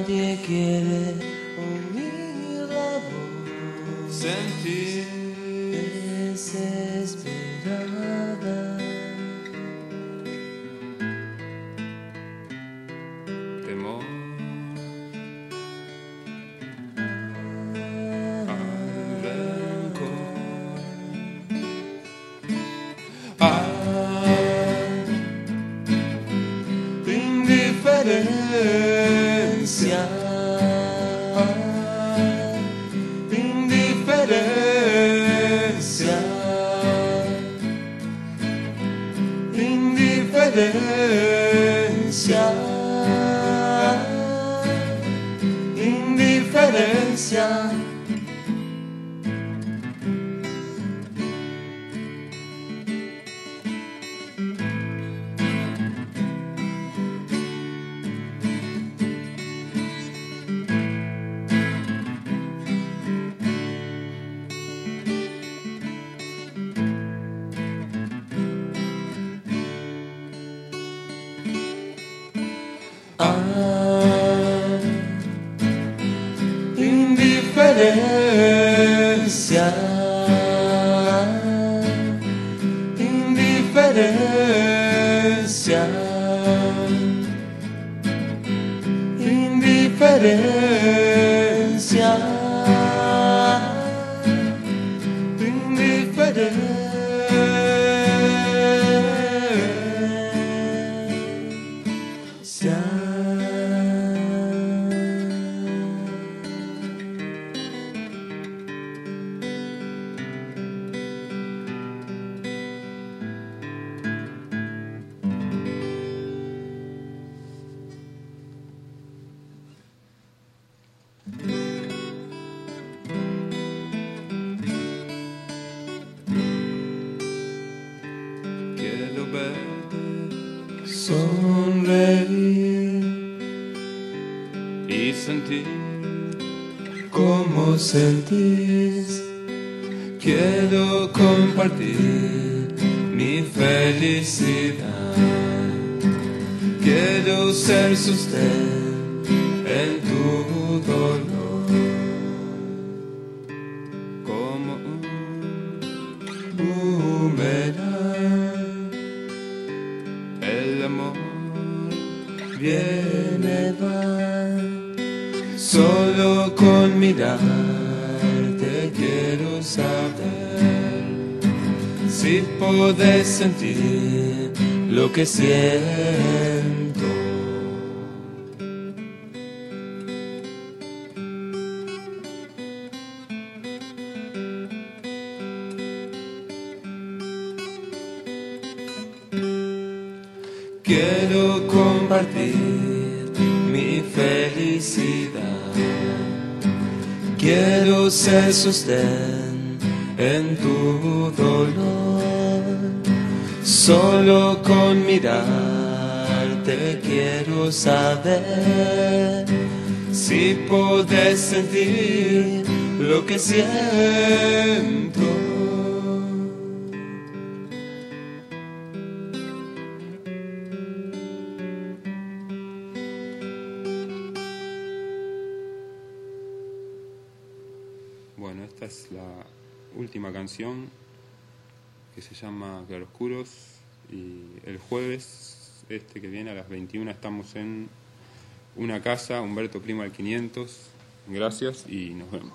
nadie quiere oír la voz, sentir desesperada. Temor al rencor, a indiferencia, indiferencia, indiferencia, indiferencia. Ah, indiferencia, indiferencia, indiferencia, indiferencia. quiero verte Sonreír y sentir como sentís. Quiero compartir mi felicidad. Quiero ser sostén en tu dolor. como un Humedad, el amor viene, va. Solo con mirarte quiero saber si podés sentir lo que siento. Quiero compartir mi felicidad. Quiero ser sostén en tu dolor. Solo con mirarte quiero saber si podés sentir lo que siento. Bueno, esta es la última canción que se llama Claroscuros y el jueves este que viene a las veintiuna estamos en una casa, Humberto Primo al quinientos. Gracias y nos vemos.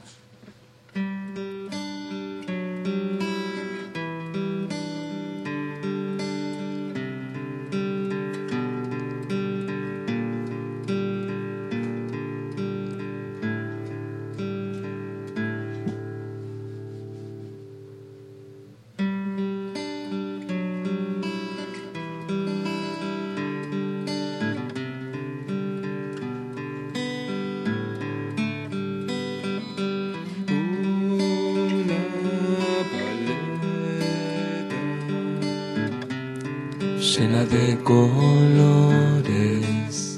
Llena de colores,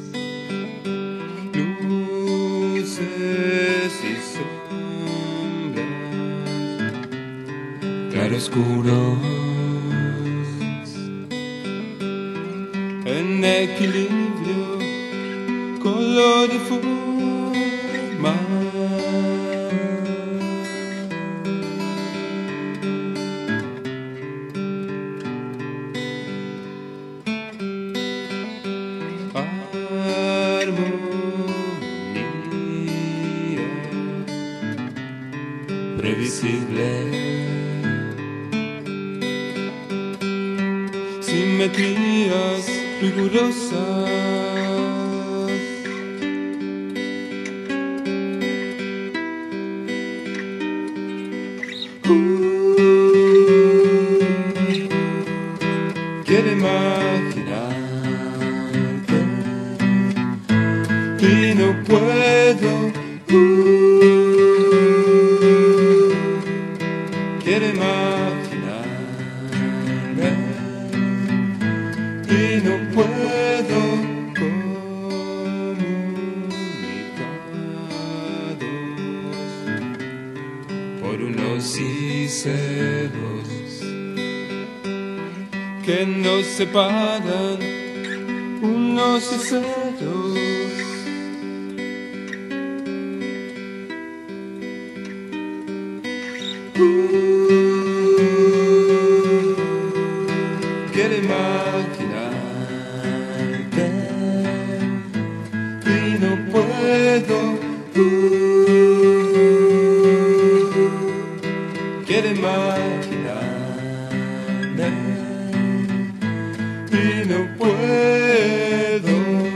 luces y sombras, claroscuros, en equilibrio color y forma. Armonía previsible, simetrías rigurosas. Uh, quiero imaginarte y no puedo. Uh, quiero imaginarme y no puedo. Comunicados por unos y ceros que nos separan, unos y ceros. Uh, quiero imaginarte y no puedo. Uh, quiero imaginarme y no puedo.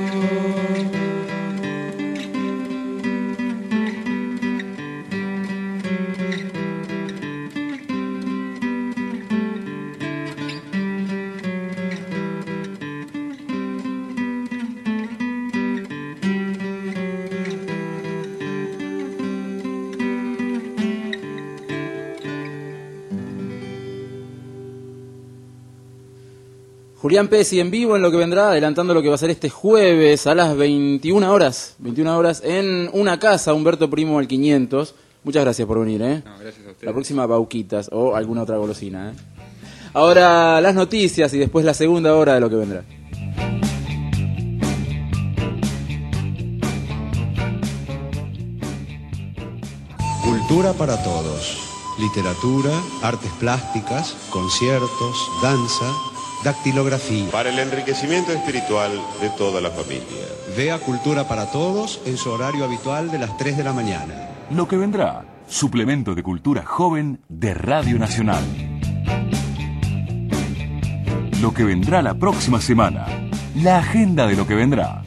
Julián Pesci en vivo en Lo que vendrá, adelantando lo que va a ser este jueves a las veintiuna horas, veintiuna horas en Una Casa, Humberto Primo al quinientos. Muchas gracias por venir, ¿eh? No, gracias a ustedes. La próxima Bauquitas o alguna otra golosina, ¿eh? Ahora las noticias y después la segunda hora de Lo que vendrá. Cultura para todos. Literatura, artes plásticas, conciertos, danza, dactilografía. Para el enriquecimiento espiritual de toda la familia. Vea Cultura para Todos en su horario habitual de las tres de la mañana. Lo que vendrá, suplemento de cultura joven de Radio Nacional. Lo que vendrá la próxima semana. La agenda de lo que vendrá.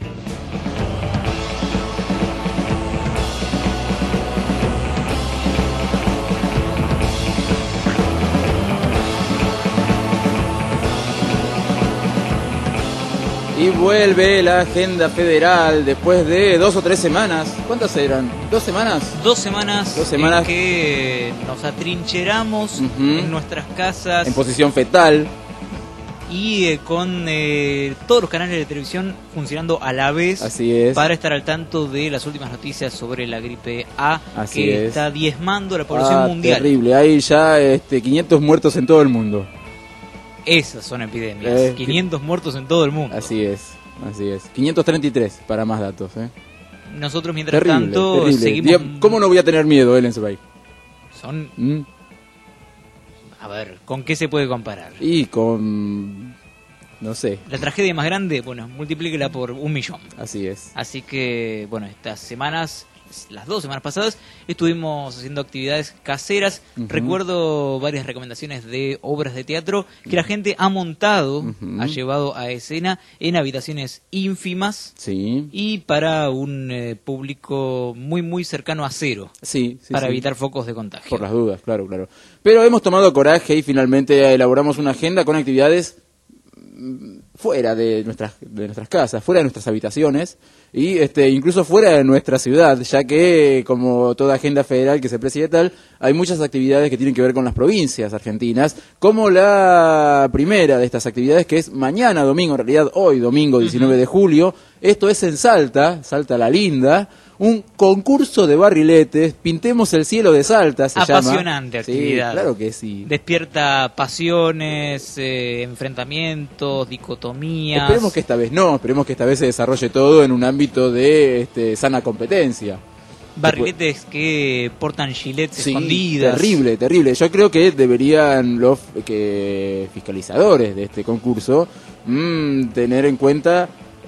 Y vuelve la agenda federal después de dos o tres semanas. ¿Cuántas eran? ¿Dos semanas? Dos semanas, Dos semanas. en que nos atrincheramos Uh-huh. en nuestras casas. En posición fetal. Y eh, con eh, todos los canales de televisión funcionando a la vez. Así es. Para estar al tanto de las últimas noticias sobre la gripe A. Así que es. está diezmando a la población Ah, mundial. terrible. Hay ya este, quinientos muertos en todo el mundo. Esas son epidemias. Eh, quinientos muertos en todo el mundo. Así es, así es. quinientos treinta y tres para más datos, ¿eh? Nosotros, mientras Terrible, tanto, terrible. seguimos. Diga, ¿cómo no voy a tener miedo, Ellen Sebay? Son. ¿Mm? A ver, ¿con qué se puede comparar? Y con... no sé. La tragedia más grande, bueno, multiplíquela por un millón. Así es. Así que, bueno, estas semanas, las dos semanas pasadas, estuvimos haciendo actividades caseras. Uh-huh. Recuerdo varias recomendaciones de obras de teatro que la gente ha montado, Uh-huh. ha llevado a escena en habitaciones ínfimas. Sí. Y para un eh, público muy, muy cercano a cero. Sí, sí, para sí. evitar focos de contagio. Por las dudas, claro, claro. Pero hemos tomado coraje y finalmente elaboramos una agenda con actividades fuera de nuestras de nuestras casas, fuera de nuestras habitaciones y este incluso fuera de nuestra ciudad, ya que como toda agenda federal que se preside tal, hay muchas actividades que tienen que ver con las provincias argentinas, como la primera de estas actividades, que es mañana domingo, en realidad hoy domingo diecinueve de julio. Esto es en Salta, Salta la Linda, un concurso de barriletes, Pintemos el cielo de Salta, se llama. Apasionante actividad. Sí, claro que sí. Despierta pasiones, eh, enfrentamientos, dicotomías. dicotomías. Esperemos que esta vez no, esperemos que esta vez se desarrolle todo en un ámbito de este, sana competencia. Barriletes que portan gilets Sí, escondidas. terrible, terrible. Yo creo que deberían los que fiscalizadores de este concurso mmm, tener en cuenta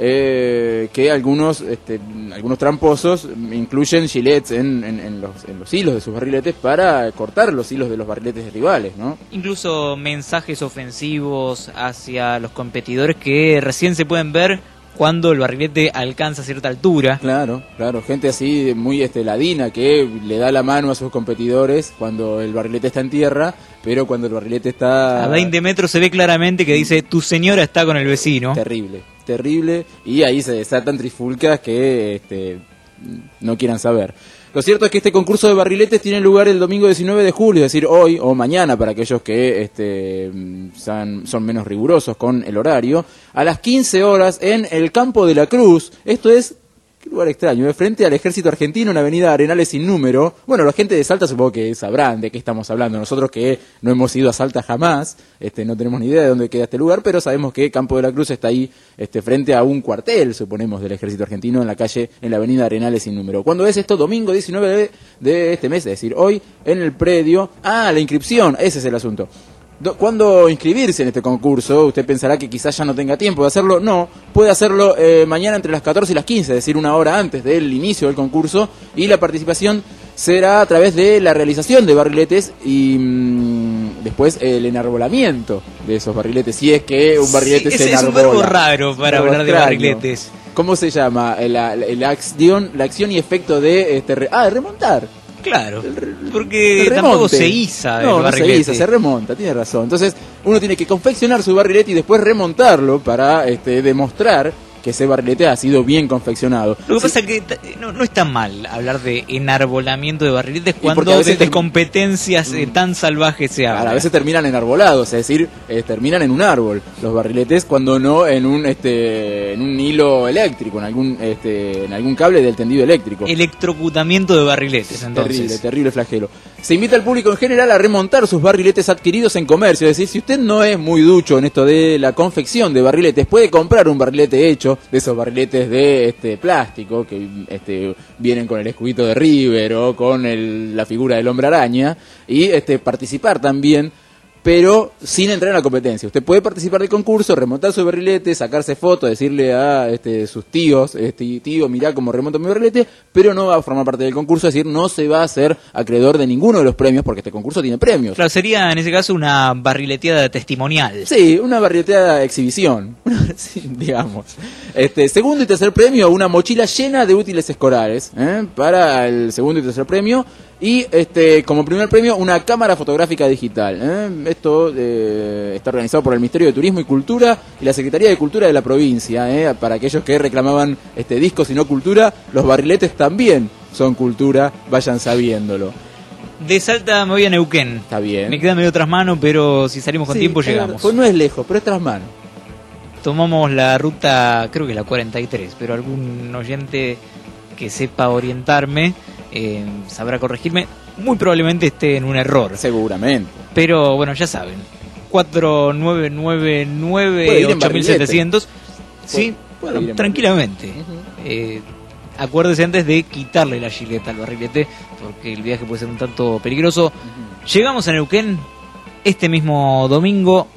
eh, que algunos este, algunos tramposos incluyen gilets en, en, en, los, en los hilos de sus barriletes para cortar los hilos de los barriletes rivales, ¿no? Incluso mensajes ofensivos hacia los competidores que recién se pueden ver cuando el barrilete alcanza cierta altura. Claro, claro, gente así muy este, ladina que le da la mano a sus competidores cuando el barrilete está en tierra, pero cuando el barrilete está... A veinte metros se ve claramente que dice, tu señora está con el vecino. Terrible, terrible, y ahí se desatan trifulcas que este, no quieran saber. Lo cierto es que este concurso de barriletes tiene lugar el domingo diecinueve de julio, es decir, hoy o mañana para aquellos que este, son, son menos rigurosos con el horario, a las quince horas en el Campo de la Cruz. Esto es, qué lugar extraño, de frente al Ejército Argentino, en Avenida Arenales sin número. Bueno, la gente de Salta supongo que sabrán de qué estamos hablando. Nosotros que no hemos ido a Salta jamás, este, no tenemos ni idea de dónde queda este lugar, pero sabemos que Campo de la Cruz está ahí este, frente a un cuartel, suponemos, del Ejército Argentino en la calle, en la Avenida Arenales sin número. ¿Cuándo es esto? Domingo diecinueve de, de este mes, es decir, hoy en el predio. Ah, la inscripción, ese es el asunto. ¿Cuándo inscribirse en este concurso? Usted pensará que quizás ya no tenga tiempo de hacerlo. No, puede hacerlo eh, mañana entre las catorce y las quince, es decir, una hora antes del inicio del concurso, y la participación será a través de la realización de barriletes y mmm, después el enarbolamiento de esos barriletes, si es que un barrilete sí, se ese enarbola. Es un verbo raro para Verbo hablar de extraño. barriletes. ¿Cómo se llama? La, la, la acción, la acción y efecto de este, re, ah, de remontar. Claro, porque tampoco se iza el no, barrilete. No se iza, se remonta, tiene razón. Entonces uno tiene que confeccionar su barrilete y después remontarlo para este, demostrar que ese barrilete ha sido bien confeccionado. Lo que sí. pasa es que no, no está mal hablar de enarbolamiento de barriletes cuando a veces de term... competencias eh, tan salvajes se habla. Claro, a veces terminan enarbolados, es decir, eh, terminan en un árbol los barriletes, cuando no en un este en un hilo eléctrico, en algún este en algún cable del tendido eléctrico. Electrocutamiento de barriletes, entonces. Terrible, terrible flagelo. Se invita al público en general a remontar sus barriletes adquiridos en comercio, es decir, si usted no es muy ducho en esto de la confección de barriletes, puede comprar un barrilete hecho, de esos barriletes de este plástico que este vienen con el escudito de River o con el, la figura del hombre araña, y este participar también, pero sin entrar en la competencia. Usted puede participar del concurso, remontar su barrilete, sacarse fotos, decirle a este, sus tíos, este tío, mirá cómo remonto mi barrilete, pero no va a formar parte del concurso, es decir, no se va a hacer acreedor de ninguno de los premios, porque este concurso tiene premios. Claro, sería en ese caso una barrileteada testimonial. Sí, una barrileteada exhibición, sí, digamos. Este, segundo y tercer premio, una mochila llena de útiles escolares, ¿eh? Para el segundo y tercer premio. Y este como primer premio, una cámara fotográfica digital. ¿eh? Esto eh, está organizado por el Ministerio de Turismo y Cultura y la Secretaría de Cultura de la provincia. ¿eh? Para aquellos que reclamaban este discos y no cultura, los barriletes también son cultura, vayan sabiéndolo. De Salta me voy a Neuquén. Está bien. Me queda medio tras mano, pero si salimos con sí, tiempo es, llegamos. Pues no es lejos, pero es tras mano. Tomamos la ruta, creo que es la cuarenta y tres, pero algún oyente que sepa orientarme eh, sabrá corregirme. Muy probablemente esté en un error. Seguramente. Pero bueno, ya saben. cuatro nueve nueve nueve ocho mil setecientos. Sí, bueno, tranquilamente. Uh-huh. eh, acuérdese antes de quitarle la gileta al barrilete, porque el viaje puede ser un tanto peligroso. Uh-huh. Llegamos a Neuquén este mismo domingo.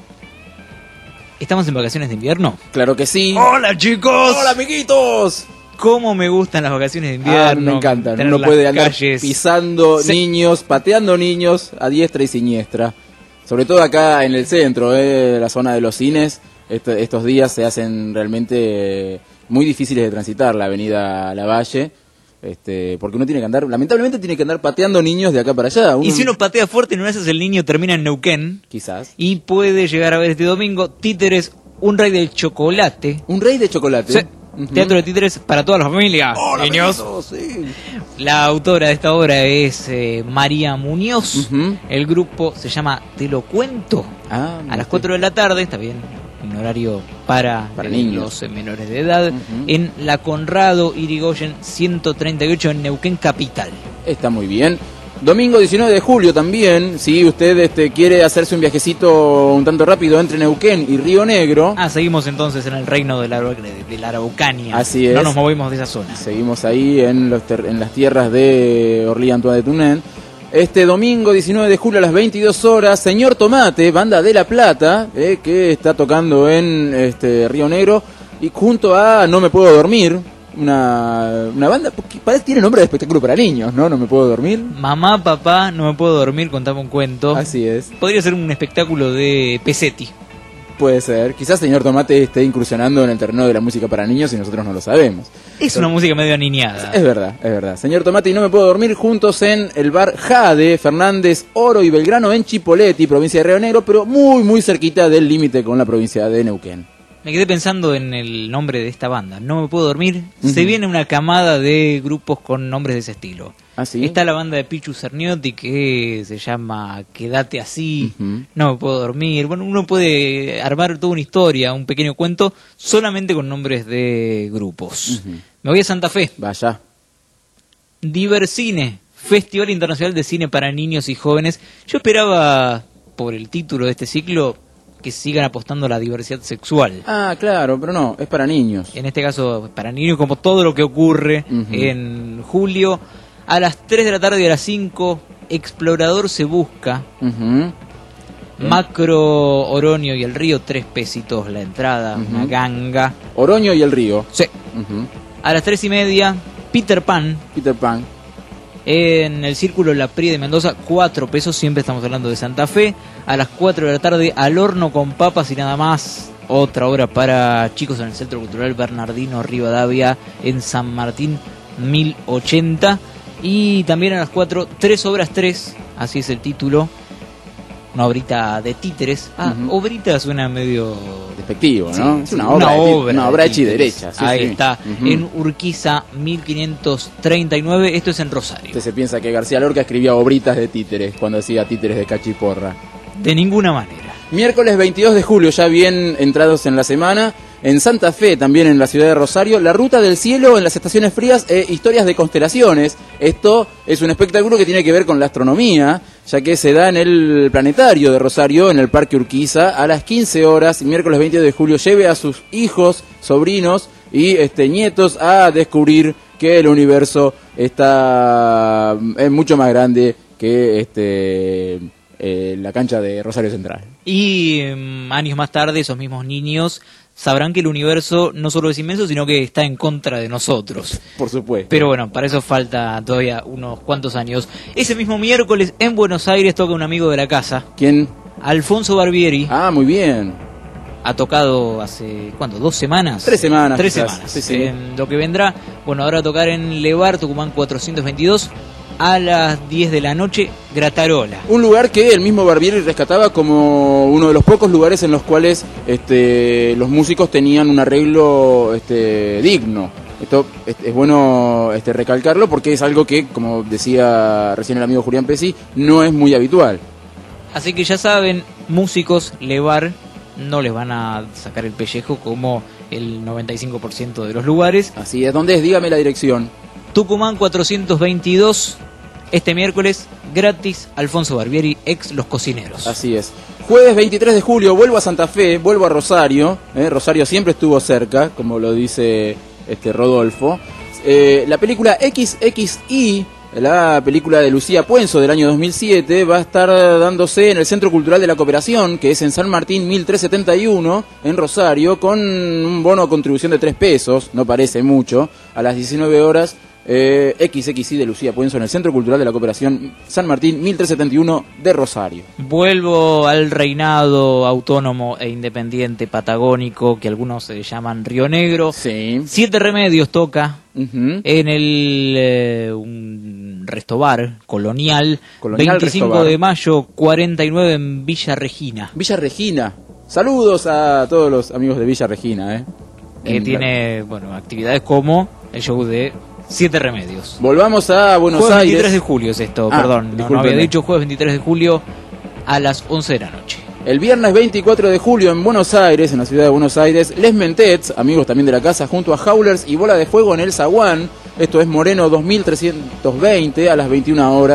¿Estamos en vacaciones de invierno? Claro que sí. ¡Hola, chicos! ¡Hola, amiguitos! Cómo me gustan las vacaciones de invierno. Ah, me encantan. Uno puede andar calles. pisando Se... niños, pateando niños a diestra y siniestra. Sobre todo acá en el centro, eh, la zona de los cines. Est- estos días se hacen realmente muy difíciles de transitar la avenida Lavalle. Este, porque uno tiene que andar, lamentablemente tiene que andar pateando niños de acá para allá. Uno... Y si uno patea fuerte, no haces el niño termina en Neuquén. Quizás. Y puede llegar a ver este domingo Títeres, un rey del chocolate. Un rey de chocolate. Sí. Uh-huh. Teatro de títeres para toda la familia. Hola, niños. Amigos, sí. La autora de esta obra es eh, María Muñoz. Uh-huh. El grupo se llama Te lo cuento. Ah, a las cuatro de la tarde, está bien. Un horario para, para eh, niños. los menores de edad. Uh-huh. En la Conrado Irigoyen ciento treinta y ocho en Neuquén Capital. Está muy bien. Domingo diecinueve de julio también, si usted este, quiere hacerse un viajecito un tanto rápido entre Neuquén y Río Negro. Ah, seguimos entonces en el reino de la, de la Araucanía. Así es. No nos movemos de esa zona. Seguimos ahí en, los ter- en las tierras de Orly-Antoine de Tunén. Este domingo diecinueve de julio a las veintidós horas, Señor Tomate, banda de La Plata, eh, que está tocando en este, Río Negro, y junto a No Me Puedo Dormir, una, una banda que parece tiene nombre de espectáculo para niños, ¿no? No Me Puedo Dormir. Mamá, papá, no me puedo dormir, contame un cuento. Así es. Podría ser un espectáculo de Pesetti. Puede ser. Quizás Señor Tomate esté incursionando en el terreno de la música para niños y nosotros no lo sabemos. Es una música medio aniñada. Es verdad, es verdad. Señor Tomate y No Me Puedo Dormir juntos en el bar Jade, Fernández, Oro y Belgrano en Chipoleti, provincia de Río Negro, pero muy, muy cerquita del límite con la provincia de Neuquén. Me quedé pensando en el nombre de esta banda. No me puedo dormir. Uh-huh. Se viene una camada de grupos con nombres de ese estilo. ¿Ah, sí? Está la banda de Pichu Cerniotti que se llama Quédate Así. Uh-huh. No me puedo dormir. Bueno, uno puede armar toda una historia, un pequeño cuento, solamente con nombres de grupos. Uh-huh. Me voy a Santa Fe. Vaya. Divercine, Festival Internacional de Cine para Niños y Jóvenes. Yo esperaba, por el título de este ciclo, que sigan apostando a la diversidad sexual. Ah, claro, pero no, es para niños. En este caso, para niños, como todo lo que ocurre uh-huh. en julio. A las tres de la tarde y a las cinco, Explorador se busca. Uh-huh. Macro, Oroño y el Río, tres pesitos la entrada, uh-huh. una ganga. Oroño y el Río. Sí. Uh-huh. A las tres y media, Peter Pan. Peter Pan. En el Círculo La Pri de Mendoza, cuatro pesos, siempre estamos hablando de Santa Fe. A las cuatro de la tarde, Al Horno con Papas y nada más. Otra hora para chicos en el Centro Cultural Bernardino Rivadavia en San Martín mil ochenta. Y también a las cuatro, Tres Obras Tres, así es el título. Una obrita de títeres. Ah, uh-huh. Obrita suena medio despectivo, ¿no? Sí, es una, sí, obra, una de obra, una obra hecha y derecha. Sí, ahí sí. está, uh-huh. en Urquiza mil quinientos treinta y nueve, esto es en Rosario. Usted se piensa que García Lorca escribía obritas de títeres cuando hacía títeres de cachiporra. De ninguna manera. Miércoles veintidós de julio, ya bien entrados en la semana, en Santa Fe, también en la ciudad de Rosario, La Ruta del Cielo en las estaciones frías e historias de constelaciones. Esto es un espectáculo que tiene que ver con la astronomía, ya que se da en el planetario de Rosario, en el Parque Urquiza, a las quince horas, miércoles veintidós de julio. Lleve a sus hijos, sobrinos y este, nietos a descubrir que el universo está es mucho más grande que este... Eh, la cancha de Rosario Central. Y um, años más tarde esos mismos niños sabrán que el universo no solo es inmenso, sino que está en contra de nosotros. Por supuesto. Pero bueno, para eso falta todavía unos cuantos años. Ese mismo miércoles en Buenos Aires toca un amigo de la casa. ¿Quién? Alfonso Barbieri. Ah, muy bien. Ha tocado hace, ¿cuánto? ¿Dos semanas? Tres semanas. Tres quizás. semanas. Sí, sí. En lo que vendrá, bueno, ahora a tocar en Levar, Tucumán cuatrocientos veintidós. A las diez de la noche, Gratarola. Un lugar que el mismo Barbieri rescataba como uno de los pocos lugares en los cuales este, los músicos tenían un arreglo este, digno. Esto es, es bueno este, recalcarlo porque es algo que, como decía recién el amigo Julián Pesci, no es muy habitual. Así que ya saben, músicos, Levar, no les van a sacar el pellejo como el noventa y cinco por ciento de los lugares. Así es. ¿Dónde es? Dígame la dirección. Tucumán cuatrocientos veintidós. Este miércoles, gratis, Alfonso Barbieri, ex Los Cocineros. Así es. Jueves veintitrés de julio, vuelvo a Santa Fe, vuelvo a Rosario. ¿eh? Rosario siempre estuvo cerca, como lo dice este Rodolfo. Eh, la película equis equis i, la película de Lucía Puenzo del año dos mil siete, va a estar dándose en el Centro Cultural de la Cooperación, que es en San Martín mil trescientos setenta y uno, en Rosario, con un bono de contribución de tres pesos, no parece mucho, a las diecinueve horas. Eh, equis equis i de Lucía Puenzo en el Centro Cultural de la Cooperación San Martín mil trescientos setenta y uno de Rosario. Vuelvo al reinado autónomo e independiente patagónico que algunos eh, llaman Río Negro. Sí. Siete Remedios toca uh-huh. en el eh, un restobar colonial, colonial veinticinco restobar. De mayo, cuarenta y nueve en Villa Regina. Villa Regina. Saludos a todos los amigos de Villa Regina, eh. Que en tiene la... bueno, actividades como el show de Siete Remedios. Volvamos a Buenos jueves Aires. veintitrés de julio es esto, ah, perdón. No, no había dicho jueves veintitrés de julio a las once de la noche. El viernes veinticuatro de julio en Buenos Aires, en la ciudad de Buenos Aires, Les Mentets, amigos también de la casa, junto a Howlers y Bola de Fuego en el Zaguán. Esto es Moreno dos mil trescientos veinte a las veintiuna horas.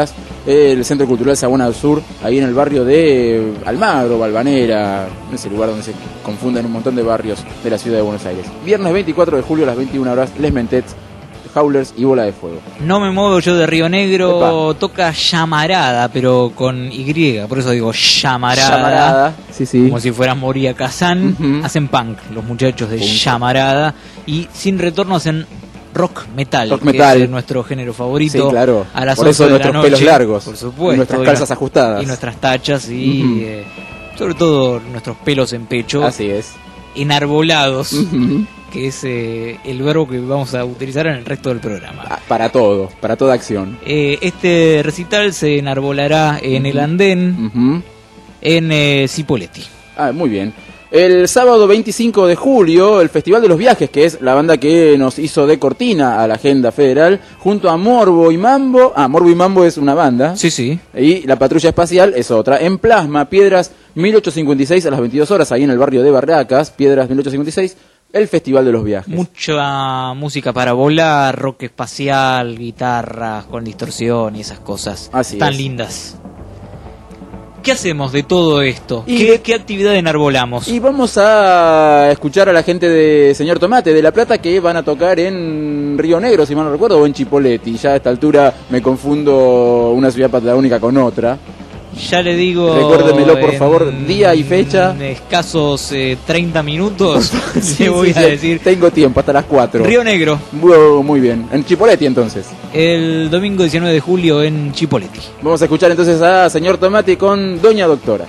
el Centro Cultural Sabana del Sur, ahí en el barrio de Almagro, Valvanera, en ese lugar donde se confunden un montón de barrios de la ciudad de Buenos Aires. Viernes veinticuatro de julio a las veintiuna horas, Les Mentets, Howlers y Bola de Fuego. No me muevo yo de Río Negro. Epa. Toca Llamarada, pero con Y, por eso digo Llamarada. Llamarada, sí, sí. Como si fuera Moria Kazan. Uh-huh. Hacen punk los muchachos de Punto. Llamarada. Y Sin Retorno hacen rock metal, Rock que metal. es nuestro género favorito. Sí, claro. A las Por eso once de la nuestros noche, pelos largos. por supuesto. Y nuestras y calzas no- ajustadas. Y nuestras tachas y Uh-huh. eh, sobre todo nuestros pelos en pecho. Así es. Enarbolados. Uh-huh. Que es eh, el verbo que vamos a utilizar en el resto del programa. Ah, para todo, para toda acción. Eh, este recital se enarbolará en el andén Uh-huh. en eh, Cipolletti. Ah, muy bien. El sábado veinticinco de julio, el Festival de los Viajes, que es la banda que nos hizo de cortina a la agenda federal, junto a Morbo y Mambo. Ah, Morbo y Mambo es una banda. Sí, sí. Y la Patrulla Espacial es otra. En Plasma, Piedras mil ochocientos cincuenta y seis a las veintidós horas, ahí en el barrio de Barracas, Piedras mil ochocientos cincuenta y seis, el Festival de los Viajes. Mucha música para volar, rock espacial, guitarras con distorsión y esas cosas Así tan es. lindas. ¿Qué hacemos de todo esto? Y ¿Qué, de- qué actividad enarbolamos? Y vamos a escuchar a la gente de Señor Tomate de La Plata, que van a tocar en Río Negro, si mal no recuerdo, o en Chipolletti. Ya a esta altura me confundo una ciudad patagónica con otra. Ya le digo. Recuérdemelo, por en- favor, día y fecha. En escasos eh, treinta minutos Sí, le voy sí, a sí, decir. Tengo tiempo, hasta las cuatro. Río Negro, Bueno, muy bien. En Chipolletti, entonces. el domingo diecinueve de julio en Chipolletti. Vamos a escuchar entonces a Señor Tomate con Doña Doctora.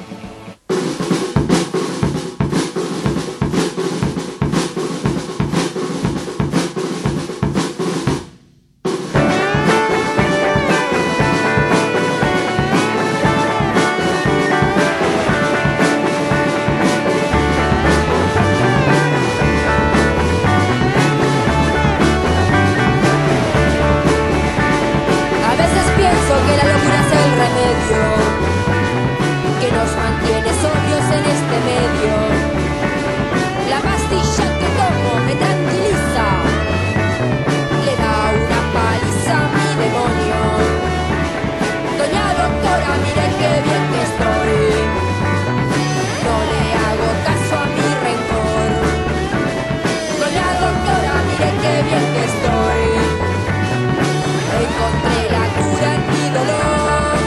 A veces pienso que la locura es el remedio que nos mantiene sobrios en este medio. La pastilla que tomo me tranquiliza, le da una paliza a mi demonio. Doña doctora, mire qué bien que estoy, no le hago caso a mi rencor. Doña doctora, mire qué bien que estoy, encontré la cura en mi dolor.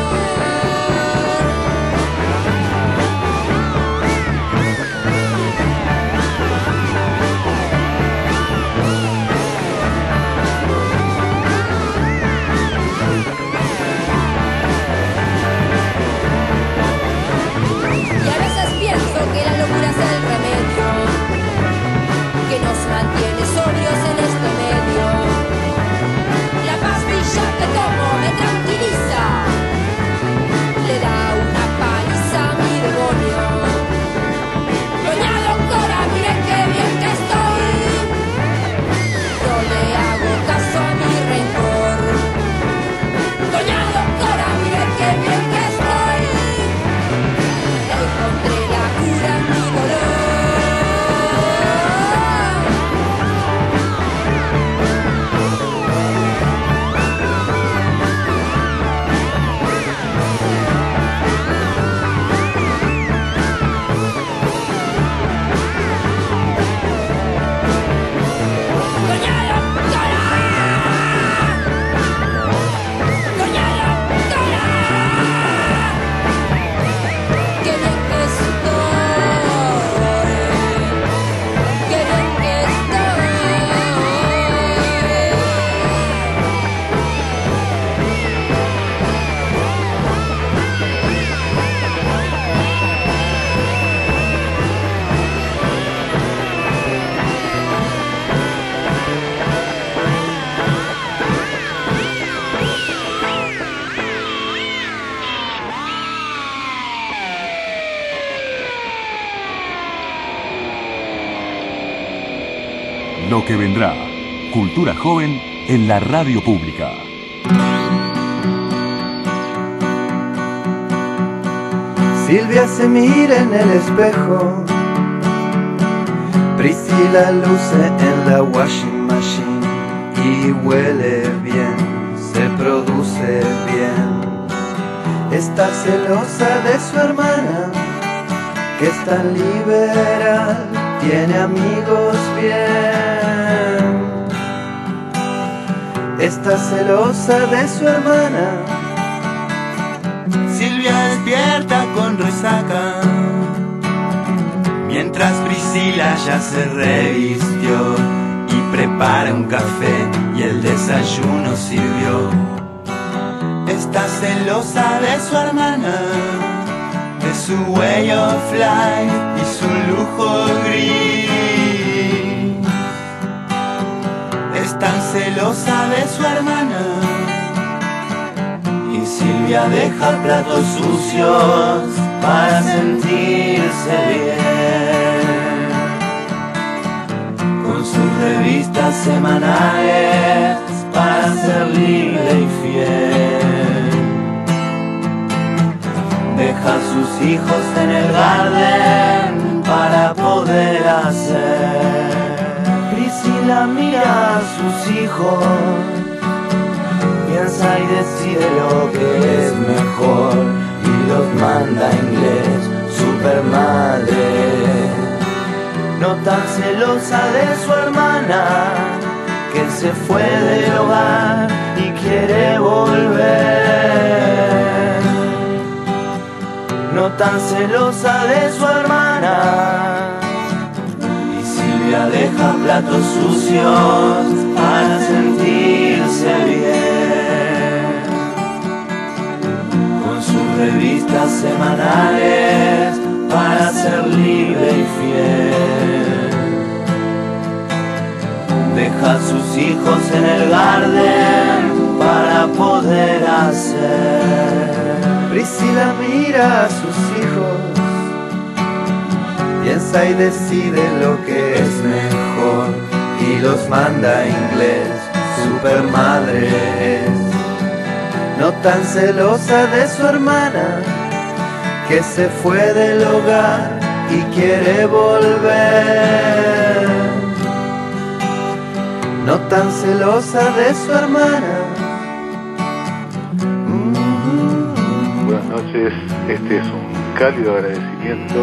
Y a veces pienso que la locura es el remedio que nos mantiene sobrios en este medio. La pastilla que tomo me tranquiliza, le da una paliza a mi demonio. Doña doctora, mire qué bien que estoy, no le hago caso a mi rencor. Doña doctora, mire qué bien que estoy, encontré la cura en mi dolor. Qué bien que estoy, qué bien que estoy. Lo que vendrá. Cultura joven en la radio pública. Silvia se mira en el espejo, Priscila luce en la washing machine y huele bien, se produce bien. está celosa de su hermana, que es tan liberal, tiene amigos bien. Está celosa de su hermana. Silvia despierta con resaca, mientras Priscila ya se revistió y prepara un café y el desayuno sirvió. Está celosa de su hermana, de su way of life y su lujo gris. Es tan celosa de su hermana, y Silvia deja platos sucios para sentirse bien. Con sus revistas semanales para ser libre y fiel. Deja a sus hijos en el garden para poder hacer. Priscila mira a sus hijos, piensa y decide lo que es mejor y los manda inglés, super madre. No tan celosa de su hermana, que se fue del hogar y quiere volver. No tan celosa de su hermana, y Silvia deja platos sucios para sentirse bien. Con sus revistas semanales para ser libre y fiel. Deja a sus hijos en el garden para poder hacer. Priscila mira a sus hijos, piensa y decide lo que es mejor y los manda a inglés, super madre es. No tan celosa de su hermana, que se fue del hogar y quiere volver. No tan celosa de su hermana. Buenas noches, este es un cálido agradecimiento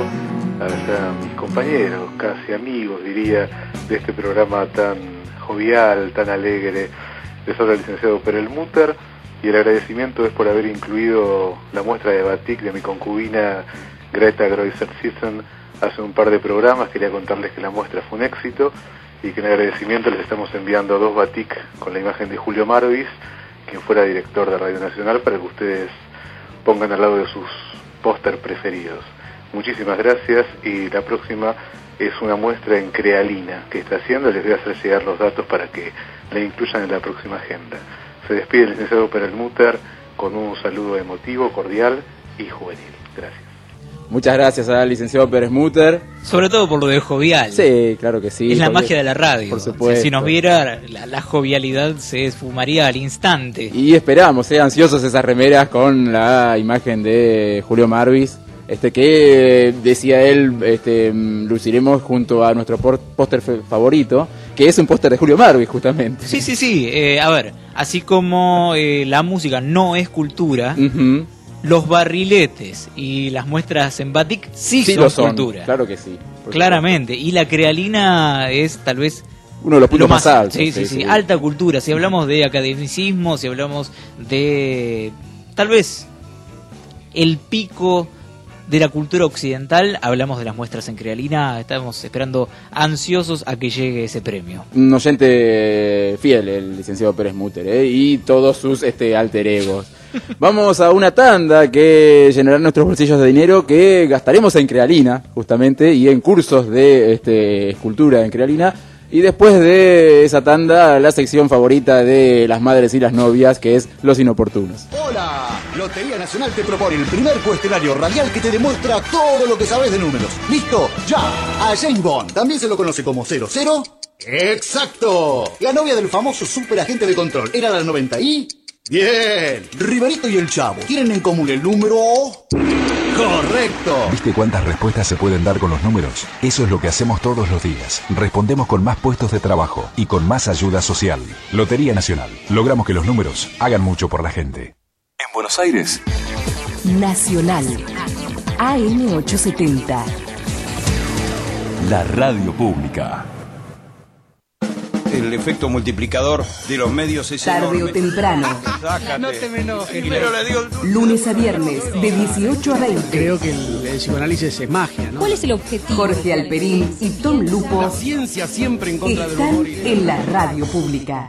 a mis compañeros, casi amigos diría, de este programa tan jovial, tan alegre. Les habla el licenciado Perelmuter, y el agradecimiento es por haber incluido la muestra de batik de mi concubina Greta Greuser-Sisson hace un par de programas. Quería contarles que la muestra fue un éxito y que en agradecimiento les estamos enviando dos batik con la imagen de Julio Marvis, quien fuera director de Radio Nacional, para que ustedes pongan al lado de sus póster preferidos. Muchísimas gracias, y la próxima es una muestra en crealina que está haciendo. Les voy a hacer llegar los datos para que la incluyan en la próxima agenda. Se despide el licenciado Perelmuter con un saludo emotivo, cordial y juvenil. Gracias. Muchas gracias al licenciado Perelmuter. Sobre todo por lo de jovial. Sí, claro que sí. Es la magia de la radio. Por supuesto. Si nos viera, la, la jovialidad se esfumaría al instante. Y esperamos, eh, ansiosos esas remeras con la imagen de Julio Marvis. Este que decía él, este, luciremos junto a nuestro póster favorito, que es un póster de Julio Marvis, justamente. Sí, sí, sí. Eh, a ver, así como eh, la música no es cultura, uh-huh. los barriletes y las muestras en batik sí, sí son, lo son cultura. Claro que sí. Claramente. Y la crealina es tal vez uno de los puntos más, más altos. Sí, sí, sí, sí. Alta cultura. Si hablamos de academicismo, si hablamos de tal vez el pico de la cultura occidental, hablamos de las muestras en crealina. Estamos esperando ansiosos a que llegue ese premio. Un oyente fiel, el licenciado Perelmuter, ¿eh? Y todos sus este, alter egos. Vamos a una tanda que llenará nuestros bolsillos de dinero, que gastaremos en crealina, justamente, y en cursos de este, escultura en crealina. Y después de esa tanda, la sección favorita de las madres y las novias, que es Los Inoportunos. Hola, Lotería Nacional te propone el primer cuestionario radial que te demuestra todo lo que sabes de números. ¿Listo? ¡Ya! A James Bond, también se lo conoce como cero cero. ¡Exacto! La novia del famoso superagente de control era la noventa y... ¡Bien! Riverito y el Chavo tienen en común el número... ¡Correcto! ¿Viste cuántas respuestas se pueden dar con los números? Eso es lo que hacemos todos los días. Respondemos con más puestos de trabajo y con más ayuda social. Lotería Nacional. Logramos que los números hagan mucho por la gente. En Buenos Aires, Nacional. A M ochocientos setenta. La radio pública. El efecto multiplicador de los medios es Tarde enorme. o temprano. Sácate. No te me enojes. Primero le digo... Lunes a viernes, de dieciocho a veinte. Creo que el, el psicoanálisis es magia, ¿no? ¿Cuál es el objetivo? Jorge Alperín y Tom Lupo. La ciencia siempre en contra del están humor. Y... en la radio pública.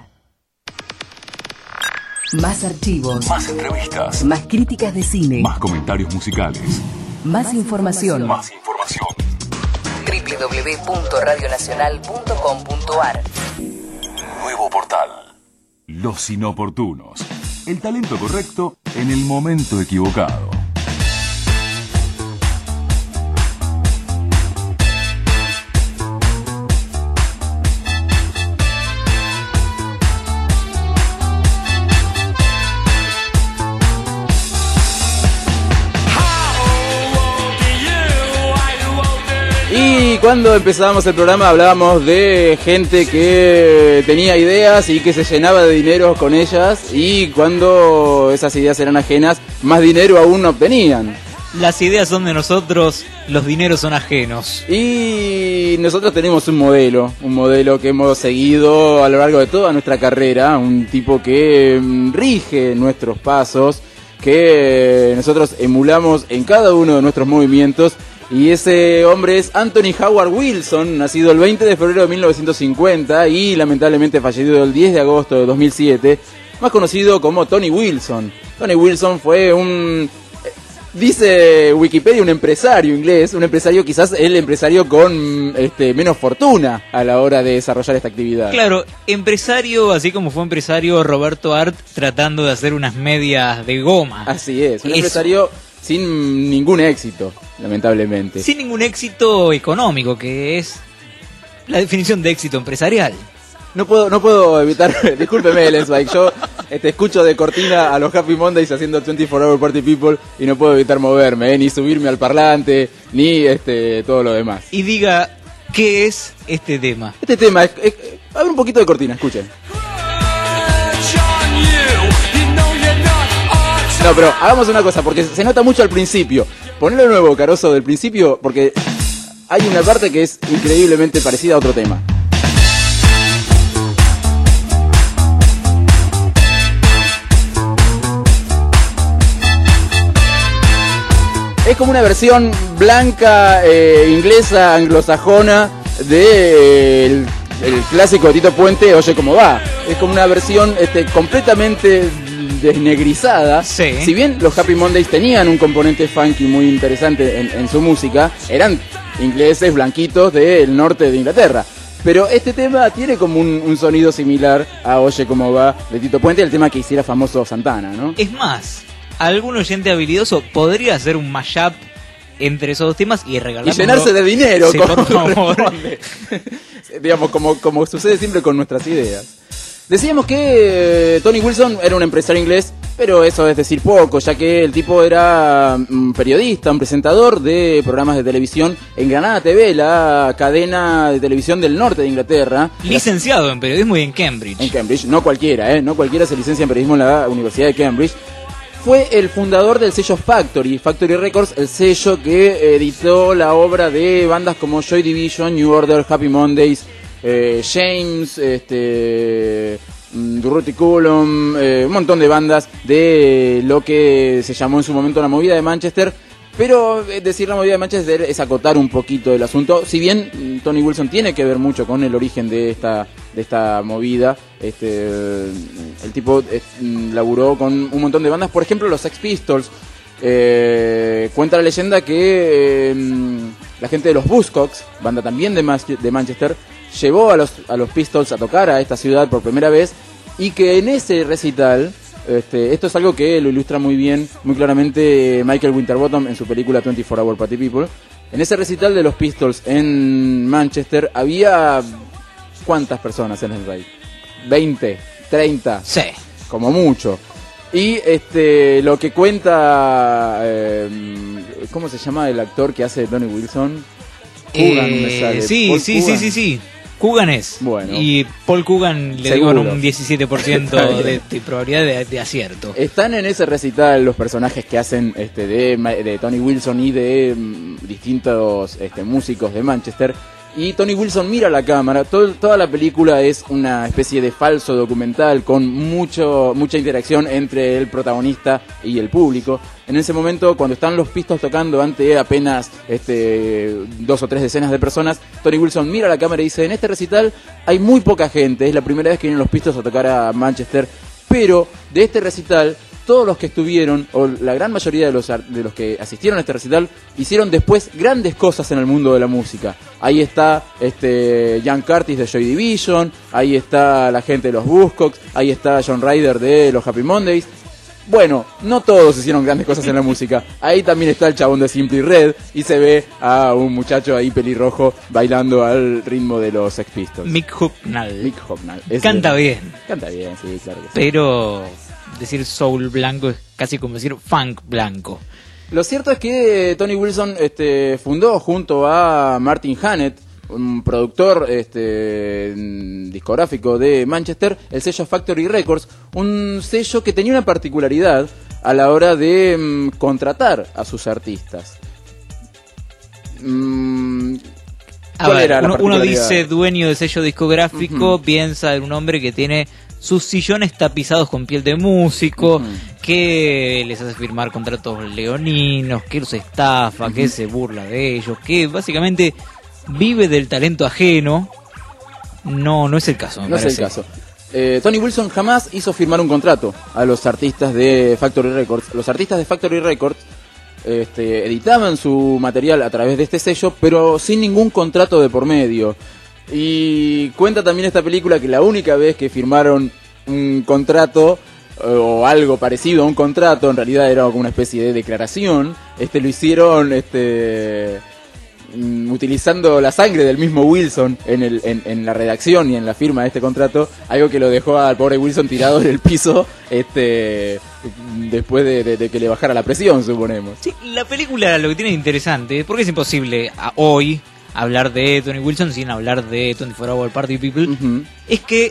Más archivos. Más entrevistas. Más críticas de cine. Más comentarios musicales. Más información. Más información. doble u doble u doble u punto radio nacional punto com punto a r. Nuevo portal. Los inoportunos. El talento correcto en el momento equivocado. Y cuando empezábamos el programa hablábamos de gente que tenía ideas y que se llenaba de dinero con ellas, y cuando esas ideas eran ajenas, más dinero aún no obtenían. Las ideas son de nosotros, los dineros son ajenos. Y nosotros tenemos un modelo, un modelo que hemos seguido a lo largo de toda nuestra carrera, un tipo que rige nuestros pasos, que nosotros emulamos en cada uno de nuestros movimientos. Y ese hombre es Anthony Howard Wilson, nacido el veinte de febrero de mil novecientos cincuenta y lamentablemente fallecido el diez de agosto de dos mil siete, más conocido como Tony Wilson. Tony Wilson fue un, dice Wikipedia, un empresario inglés, un empresario quizás el empresario con este, menos fortuna a la hora de desarrollar esta actividad. Claro, empresario, así como fue empresario Roberto Art tratando de hacer unas medias de goma. Así es, un Eso. empresario sin ningún éxito, lamentablemente. Sin ningún éxito económico, que es la definición de éxito empresarial. No puedo, no puedo evitar, discúlpeme, Lensbike, yo este, escucho de cortina a los Happy Mondays haciendo veinticuatro hour Party People y no puedo evitar moverme, eh, ni subirme al parlante, ni este todo lo demás. Y diga, ¿qué es este tema? Este tema es, es, a ver un poquito de cortina, escuchen. No, pero hagamos una cosa, porque se nota mucho al principio. Ponelo de nuevo, Caroso, del principio, porque hay una parte que es increíblemente parecida a otro tema. Es como una versión blanca, eh, inglesa, anglosajona de eh, el, el clásico de Tito Puente, Oye Cómo Va. Es como una versión este, completamente desnegrizada. Sí. Si bien los Happy Mondays tenían un componente funky muy interesante en, en su música, eran ingleses blanquitos del norte de Inglaterra. Pero este tema tiene como un, un sonido similar a Oye Cómo Va de Tito Puente, el tema que hiciera famoso Santana, ¿no? Es más, algún oyente habilidoso podría hacer un mashup entre esos dos temas y regalarlo. Y llenarse de dinero, sí, como por favor. corresponde. Digamos, como, como sucede siempre con nuestras ideas. Decíamos que eh, Tony Wilson era un empresario inglés, pero eso es decir poco, ya que el tipo era un periodista, un presentador de programas de televisión en Granada T V, la cadena de televisión del norte de Inglaterra. Licenciado en periodismo y en Cambridge. En Cambridge, no cualquiera, ¿eh? No cualquiera se licencia en periodismo en la Universidad de Cambridge. Fue el fundador del sello Factory, Factory Records, el sello que editó la obra de bandas como Joy Division, New Order, Happy Mondays, eh, James, este, Durruti Cullum, eh, un montón de bandas de lo que se llamó en su momento la movida de Manchester. Pero eh, decir la movida de Manchester es acotar un poquito el asunto. Si bien Tony Wilson tiene que ver mucho con el origen de esta de esta movida, este el tipo eh, laburó con un montón de bandas, por ejemplo los Sex Pistols. Eh, cuenta la leyenda que eh, la gente de los Buzzcocks, banda también de, Mas- de Manchester, llevó a los a los Pistols a tocar a esta ciudad por primera vez, y que en ese recital, Este, esto es algo que lo ilustra muy bien, muy claramente Michael Winterbottom en su película veinticuatro hour Party People. En ese recital de los Pistols en Manchester había... ¿cuántas personas en el rey? ¿veinte? ¿treinta? Sí. Como mucho. Y este lo que cuenta... Eh, ¿cómo se llama el actor que hace de Tony Wilson? Eh, Coogan, me sale. sí, Paul sí, Coogan. sí, sí, sí. Coogan es. Bueno. Y Paul Coogan le Seguro. digo un diecisiete por ciento de, de probabilidad de, de acierto. Están en ese recital los personajes que hacen este de, de Tony Wilson y de mm, distintos este, músicos de Manchester. Y Tony Wilson mira a la cámara. Todo, toda la película es una especie de falso documental con mucho mucha interacción entre el protagonista y el público. En ese momento, cuando están los Pistols tocando ante apenas este, dos o tres decenas de personas, Tony Wilson mira a la cámara y dice: en este recital hay muy poca gente, es la primera vez que vienen los Pistols a tocar a Manchester, pero de este recital todos los que estuvieron, o la gran mayoría de los, de los que asistieron a este recital, hicieron después grandes cosas en el mundo de la música. Ahí está este Ian Curtis de Joy Division, ahí está la gente de los Buzzcocks, ahí está John Ryder de los Happy Mondays. Bueno, no todos hicieron grandes cosas en la música. Ahí también está el chabón de Simply Red y se ve a un muchacho ahí pelirrojo bailando al ritmo de los Sex Pistols. Mick Hucknall. Mick Hucknall. Canta de... bien. Canta bien, sí, claro que sí. Pero decir soul blanco es casi como decir funk blanco. Lo cierto es que Tony Wilson este, fundó junto a Martin Hannett, un productor este, discográfico de Manchester, el sello Factory Records, un sello que tenía una particularidad a la hora de um, contratar a sus artistas. Um, a ver, uno, uno dice dueño de sello discográfico, uh-huh. piensa en un hombre que tiene sus sillones tapizados con piel de músico, uh-huh. que les hace firmar contratos leoninos, que los estafa, uh-huh. que se burla de ellos, que básicamente vive del talento ajeno. No, no es el caso, me no parece. es el caso. Eh, Tony Wilson jamás hizo firmar un contrato a los artistas de Factory Records. Los artistas de Factory Records este, editaban su material a través de este sello, pero sin ningún contrato de por medio. Y cuenta también esta película que la única vez que firmaron un contrato o algo parecido a un contrato, en realidad era como una especie de declaración, este lo hicieron este utilizando la sangre del mismo Wilson en, el, en, en la redacción y en la firma de este contrato, algo que lo dejó al pobre Wilson tirado en el piso este después de, de, de que le bajara la presión, suponemos. Sí, la película lo que tiene de interesante, porque es imposible a hoy hablar de Tony Wilson sin hablar de veinticuatro hour Party People, uh-huh. es que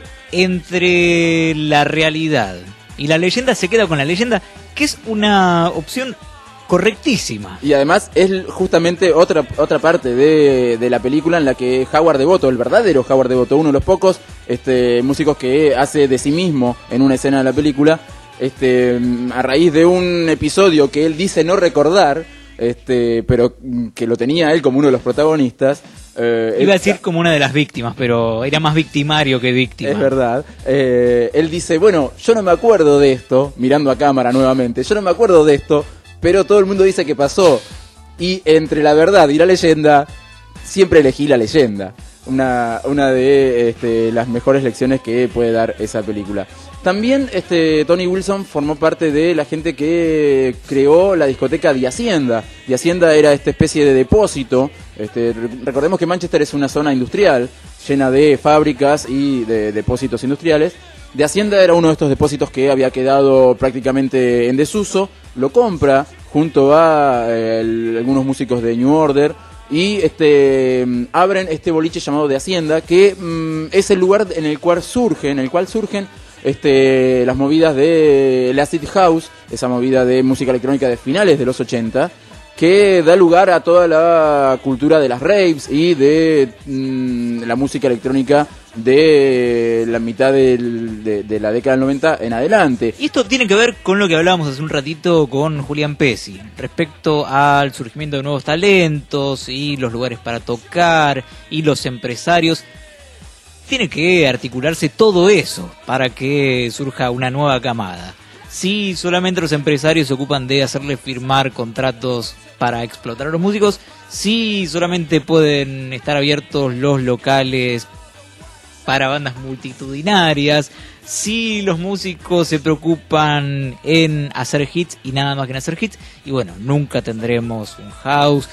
entre la realidad y la leyenda se queda con la leyenda, que es una opción correctísima. Y además es justamente otra otra parte de, de la película en la que Howard Devoto, el verdadero Howard Devoto, uno de los pocos este, músicos que hace de sí mismo en una escena de la película, este, a raíz de un episodio que él dice no recordar, este, pero que lo tenía él como uno de los protagonistas. Eh, Iba a decir como una de las víctimas, pero era más victimario que víctima. Es verdad. Eh, él dice, bueno, yo no me acuerdo de esto, mirando a cámara nuevamente, yo no me acuerdo de esto, pero todo el mundo dice que pasó. Y entre la verdad y la leyenda, siempre elegí la leyenda. Una, una de este, las mejores lecciones que puede dar esa película. También este, Tony Wilson formó parte de la gente que creó la discoteca de Hacienda. De Hacienda era esta especie de depósito. Este, recordemos que Manchester es una zona industrial llena de fábricas y de depósitos industriales. De Hacienda era uno de estos depósitos que había quedado prácticamente en desuso. Lo compra junto a eh, el, algunos músicos de New Order y este abren este boliche llamado de Hacienda, que mm, es el lugar en el cual surgen, en el cual surgen este, las movidas de el Acid House, esa movida de música electrónica de finales de los ochenta, que da lugar a toda la cultura de las raves y de mmm, la música electrónica de la mitad del, de, de la década del noventa en adelante. Y esto tiene que ver con lo que hablábamos hace un ratito con Julián Pesci, respecto al surgimiento de nuevos talentos y los lugares para tocar y los empresarios. Tiene que articularse todo eso para que surja una nueva camada. Si solamente los empresarios se ocupan de hacerle firmar contratos para explotar a los músicos, si solamente pueden estar abiertos los locales para bandas multitudinarias, si los músicos se preocupan en hacer hits y nada más que en hacer hits, y bueno, nunca tendremos un house,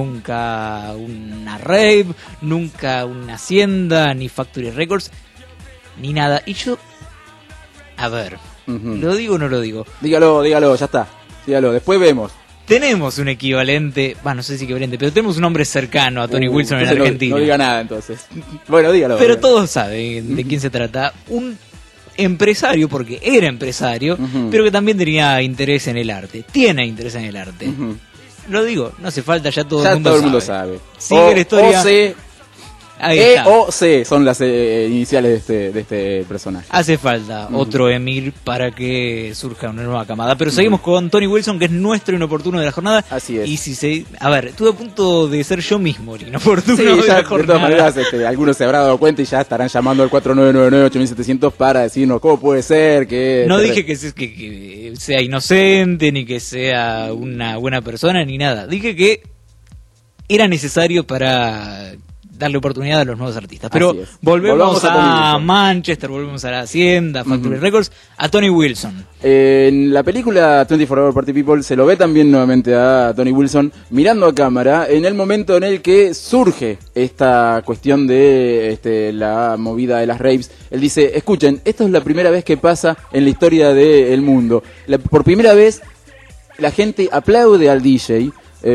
nunca una rave, nunca una Hacienda, ni Factory Records, ni nada. Y yo, a ver, uh-huh. ¿lo digo o no lo digo? Dígalo, dígalo, ya está, dígalo, después vemos. tenemos un equivalente, bueno, no sé si equivalente, pero tenemos un hombre cercano a Tony Uh, Wilson en entonces no- Argentina. No, diga nada entonces. Bueno, dígalo. Pero dígalo. todos saben de quién se trata. Un empresario, porque era empresario, Ujú. pero que también tenía interés en el arte. Tiene interés en el arte. Ujú. Lo digo, no hace falta, ya todo Ya el mundo todo el sabe. mundo sabe. Sigue O- la historia. O C, Ahí E está. o C son las eh, iniciales de este, de este personaje. Hace falta Ujú. otro Emir para que surja una nueva camada. Pero seguimos con Tony Wilson, que es nuestro inoportuno de la jornada. Así es. Y si se. A ver, estuve a punto de ser yo mismo el inoportuno Sí, de ya, la de jornada. todas maneras, este, algunos se habrán dado cuenta y ya estarán llamando al cuatro nueve nueve nueve ocho mil setecientos para decirnos cómo puede ser que... No este, dije que, se- que- que sea inocente, ni que sea una buena persona, ni nada. Dije que era necesario para darle oportunidad a los nuevos artistas. Pero Así es. volvemos, Volvamos a Tony a, Wilson. Manchester, volvemos a la Hacienda, Factory Ujú. Records, a Tony Wilson. En la película veinticuatro Hour Party People se lo ve también nuevamente a Tony Wilson mirando a cámara en el momento en el que surge esta cuestión de este, la movida de las raves. Él dice, escuchen, esto es la primera vez que pasa en la historia del mundo. La- por primera vez la gente aplaude al D J.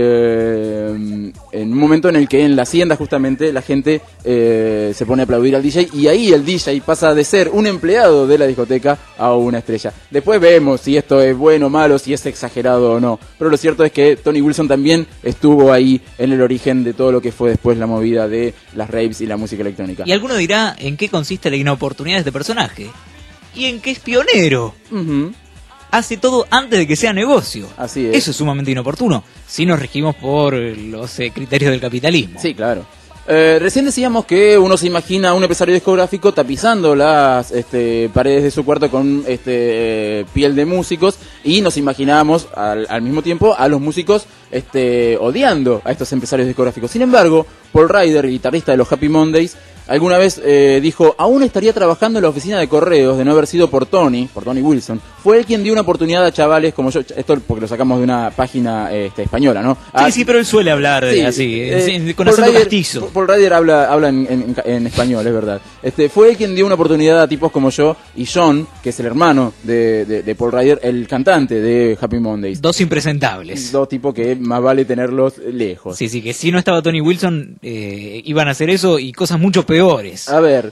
eh, en un momento en el que en la hacienda justamente la gente eh, se pone a aplaudir al D J y ahí el D J pasa de ser un empleado de la discoteca a una estrella. Después vemos si esto es bueno o malo, si es exagerado o no, pero lo cierto es que Tony Wilson también estuvo ahí en el origen de todo lo que fue después la movida de las raves y la música electrónica. Y alguno dirá en qué consiste la inoportunidad de este personaje. Y en que es pionero. Ujú. Hace todo antes de que sea negocio. Así es. Eso es sumamente inoportuno. Si nos regimos por los eh, criterios del capitalismo. Sí, claro. Eh, recién decíamos que uno se imagina a un empresario discográfico tapizando las este, paredes de su cuarto con este, eh, piel de músicos y nos imaginábamos al, al mismo tiempo a los músicos este, odiando a estos empresarios discográficos. Sin embargo, Paul Ryder, guitarrista de los Happy Mondays, alguna vez eh, dijo, aún estaría trabajando en la oficina de correos de no haber sido por Tony, por Tony Wilson. Fue él quien dio una oportunidad a chavales como yo, esto porque lo sacamos de una página este, española, ¿no? A- Sí, sí, pero él suele hablar de- Sí, así, eh, en- con Paul acento Ryder- castizo. Paul Ryder habla, habla en, en- en español, es verdad. Este, fue él quien dio una oportunidad a tipos como yo y John, que es el hermano de, de, de Paul Ryder, el cantante de Happy Mondays. Dos impresentables. Dos tipos que más vale tenerlos lejos. Sí, sí, que si no estaba Tony Wilson, eh, iban a hacer eso y cosas mucho peores. A ver,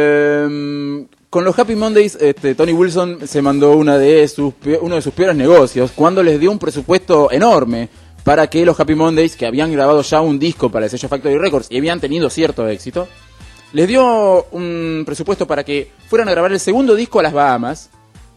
eh, con los Happy Mondays, este, Tony Wilson se mandó una de sus, pe- uno de sus peores negocios cuando les dio un presupuesto enorme para que los Happy Mondays, que habían grabado ya un disco para el sello Factory Records y habían tenido cierto éxito, les dio un presupuesto para que fueran a grabar el segundo disco a las Bahamas.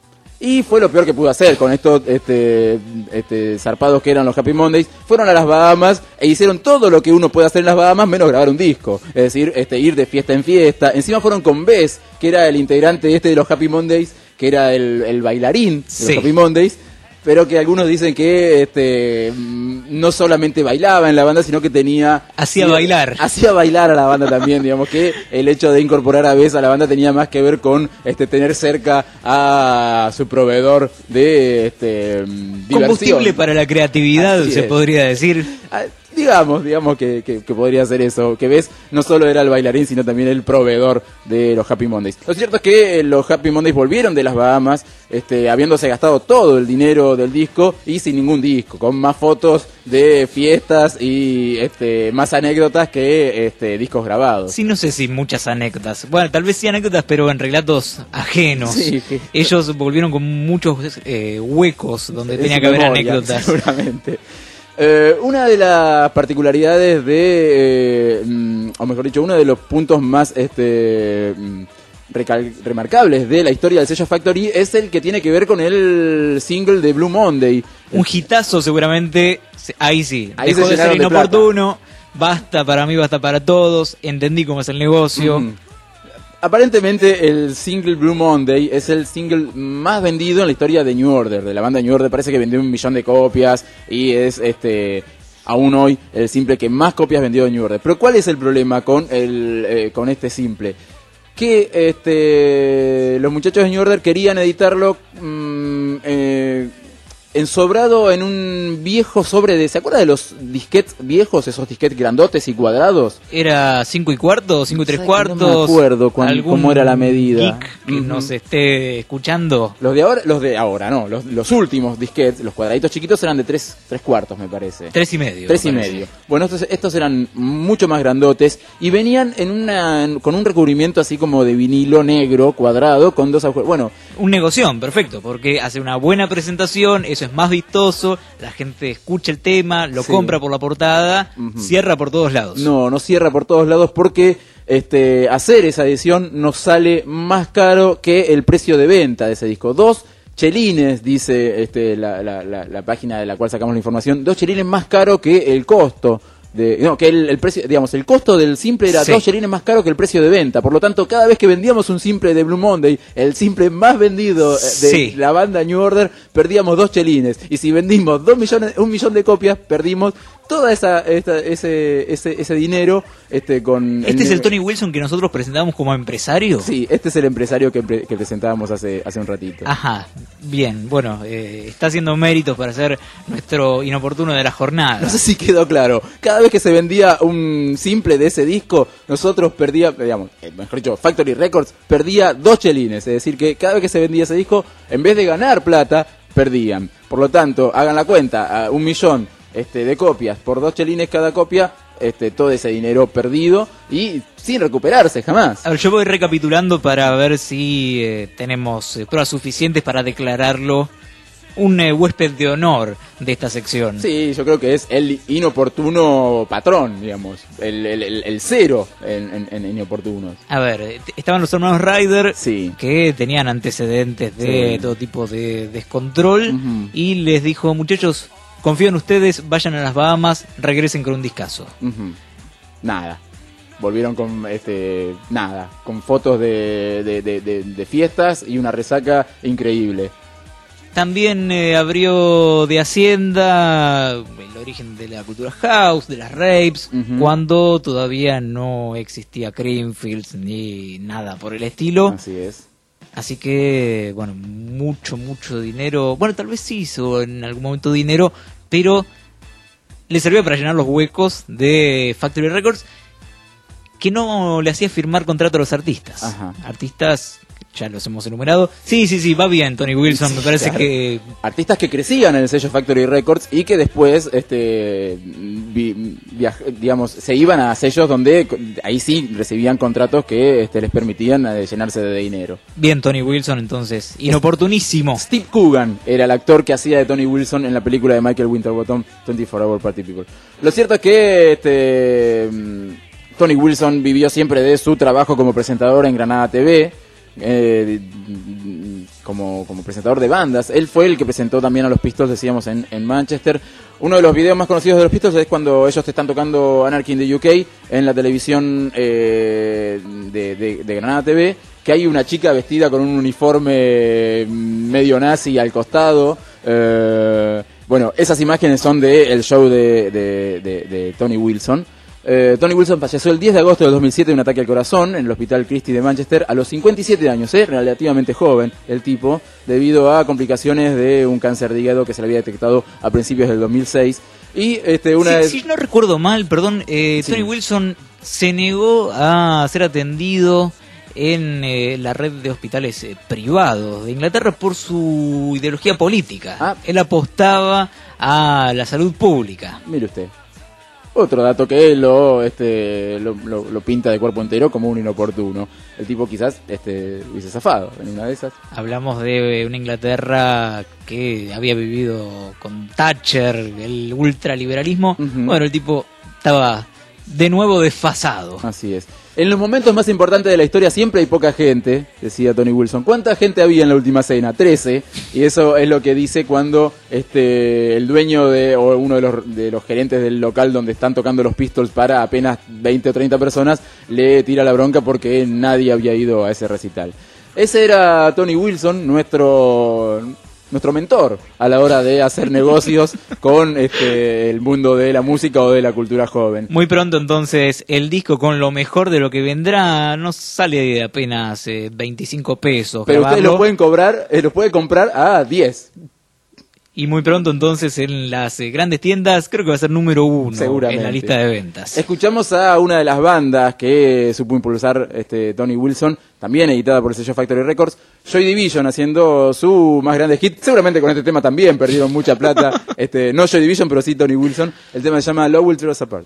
Y fue lo peor que pudo hacer con estos este, este, zarpados que eran los Happy Mondays. Fueron a las Bahamas e hicieron todo lo que uno puede hacer en las Bahamas menos grabar un disco. Es decir, este, ir de fiesta en fiesta. Encima fueron con Bess, que era el integrante este de los Happy Mondays, que era el, el bailarín de Sí. los Happy Mondays. Pero que algunos dicen que este, mm, no solamente bailaba en la banda, sino que tenía... Hacía sí, bailar. Hacía bailar a la banda también, digamos que el hecho de incorporar a Bess a la banda tenía más que ver con este, tener cerca a su proveedor de este, mm, diversión. Combustible para la creatividad, Así se es. podría decir. Ah, Digamos, digamos que, que, que podría ser eso, que Bess no solo era el bailarín, sino también el proveedor de los Happy Mondays. Lo cierto es que eh, los Happy Mondays volvieron de las Bahamas, este, habiéndose gastado todo el dinero del disco y sin ningún disco, con más fotos de fiestas y este, más anécdotas que este, discos grabados. Sí, no sé si muchas anécdotas. Bueno, tal vez sí anécdotas, pero en relatos ajenos. Sí, sí. Ellos volvieron con muchos eh, huecos donde Es tenía que haber memoria, anécdotas. Seguramente. Eh, una de las particularidades de, eh, mm, o mejor dicho, uno de los puntos más este, mm, recal- remarcables de la historia del sello Factory es el que tiene que ver con el single de Blue Monday. Un hitazo seguramente, se- ahí sí, Ahí dejó se de ser llenaron de inoportuno, basta para mí, basta para todos, entendí cómo es el negocio. Mm. Aparentemente el single Blue Monday es el single más vendido en la historia de New Order, de la banda New Order. Parece que vendió un millón de copias y es este aún hoy el simple que más copias vendió de New Order. Pero ¿cuál es el problema con el eh, con este simple? Que este los muchachos de New Order querían editarlo mmm, eh, ensobrado en un viejo sobre de... ¿Se acuerda de los disquetes viejos? Esos disquetes grandotes y cuadrados. ¿Era cinco y cuarto, cinco y tres cuartos? No me acuerdo cuán, cómo era la medida. Geek que uh-huh. nos esté escuchando. Los de ahora, los de ahora, no. Los, los últimos disquetes, los cuadraditos chiquitos eran de tres, tres cuartos, me parece. Tres y medio. Tres y medio. Bueno, estos, estos eran mucho más grandotes y venían en una en, con un recubrimiento así como de vinilo negro, cuadrado, con dos agujeros. Bueno, un negoción, perfecto, porque hace una buena presentación, eso es más vistoso, la gente escucha el tema, lo sí. compra por la portada, uh-huh. cierra por todos lados. No, no cierra por todos lados porque este hacer esa edición nos sale más caro que el precio de venta de ese disco. Dos chelines, dice este, la, la, la, la página de la cual sacamos la información, dos chelines más caro que el costo. De, no, que el, el precio, digamos, el costo del simple era sí. dos chelines más caro que el precio de venta. Por lo tanto, cada vez que vendíamos un simple de Blue Monday, el simple más vendido de sí. la banda New Order, perdíamos dos chelines. Y si vendimos dos millones, un millón de copias, perdimos toda esa, esta, ese, ese, ese dinero, este, con. ¿Este el, es el Tony Wilson que nosotros presentamos como empresario? Sí, este es el empresario que, que presentábamos hace, hace un ratito. Ajá, bien, bueno, eh, está haciendo méritos para ser nuestro inoportuno de la jornada. No sé si quedó claro. Cada vez que se vendía un simple de ese disco, nosotros perdía, digamos, mejor dicho, Factory Records perdía dos chelines. Es decir, que cada vez que se vendía ese disco, en vez de ganar plata, perdían. Por lo tanto, hagan la cuenta, a un millón este, de copias por dos chelines cada copia, este, todo ese dinero perdido y sin recuperarse jamás. A ver, yo voy recapitulando para ver si eh, tenemos eh, pruebas suficientes para declararlo un eh, huésped de honor de esta sección. Sí, yo creo que es el inoportuno patrón, digamos, el, el, el, el cero en, en, en inoportunos. A ver, estaban los hermanos Ryder, sí. que tenían antecedentes de sí. todo tipo de descontrol, uh-huh. y les dijo, muchachos, confío en ustedes, vayan a las Bahamas, regresen con un discazo. Uh-huh. Nada. Volvieron con este nada, con fotos de, de, de, de, de fiestas y una resaca increíble. También eh, abrió de Hacienda el origen de la cultura house, de las rapes, uh-huh. cuando todavía no existía Creamfields ni nada por el estilo. Así es. Así que, bueno, mucho, mucho dinero. Bueno, tal vez sí hizo en algún momento dinero, pero le servía para llenar los huecos de Factory Records, que no le hacía firmar contrato a los artistas. Ajá. Artistas, ya los hemos enumerado. Sí, sí, sí, va bien Tony Wilson, me parece claro. que... Artistas que crecían en el sello Factory Records y que después, este, vi, viaj, digamos, se iban a sellos donde ahí sí recibían contratos que este, les permitían llenarse de dinero. Bien Tony Wilson, entonces, inoportunísimo. Steve Coogan era el actor que hacía de Tony Wilson en la película de Michael Winterbottom, veinticuatro hour Party People. Lo cierto es que este, Tony Wilson vivió siempre de su trabajo como presentador en Granada T V. Eh, como, como presentador de bandas. Él fue el que presentó también a los Pistols, decíamos, en, en Manchester. Uno de los videos más conocidos de los Pistols es cuando ellos te están tocando Anarchy in the U K en la televisión eh, de, de, de Granada T V, que hay una chica vestida con un uniforme medio nazi al costado. Eh, bueno, esas imágenes son del show de, de, de, de Tony Wilson. Eh, Tony Wilson falleció el diez de agosto del dos mil siete de un ataque al corazón en el Hospital Christie de Manchester a los cincuenta y siete años, eh, relativamente joven el tipo, debido a complicaciones de un cáncer de hígado que se le había detectado a principios del dos mil seis. Y este una si, vez... si no recuerdo mal, perdón, eh, sí. Tony Wilson se negó a ser atendido en eh, la red de hospitales eh, privados de Inglaterra por su ideología política. Ah. Él apostaba a la salud pública. Mire usted. Otro dato que él lo, este, lo, lo, lo pinta de cuerpo entero como un inoportuno. El tipo quizás este, hubiese zafado en una de esas. Hablamos de una Inglaterra que había vivido con Thatcher, el ultraliberalismo. Uh-huh. Bueno, el tipo estaba de nuevo desfasado. Así es. En los momentos más importantes de la historia siempre hay poca gente, decía Tony Wilson. ¿Cuánta gente había en la última cena? trece. Y eso es lo que dice cuando este el dueño de o uno de los, de los gerentes del local donde están tocando los Pistols para apenas veinte o treinta personas le tira la bronca porque nadie había ido a ese recital. Ese era Tony Wilson, nuestro... nuestro mentor a la hora de hacer negocios con este el mundo de la música o de la cultura joven. Muy pronto entonces el disco con lo mejor de lo que vendrá nos sale de apenas eh, veinticinco pesos. Pero grabarlo. Ustedes lo pueden cobrar, eh, lo pueden comprar a diez. Y muy pronto entonces en las eh, grandes tiendas creo que va a ser número uno Seguramente. en la lista de ventas. Escuchamos a una de las bandas que supo impulsar este Tony Wilson, también editada por el sello Factory Records, Joy Division, haciendo su más grande hit. Seguramente con este tema también perdieron mucha plata. este No Joy Division, pero sí Tony Wilson. El tema se llama Love Will Tear Us Apart.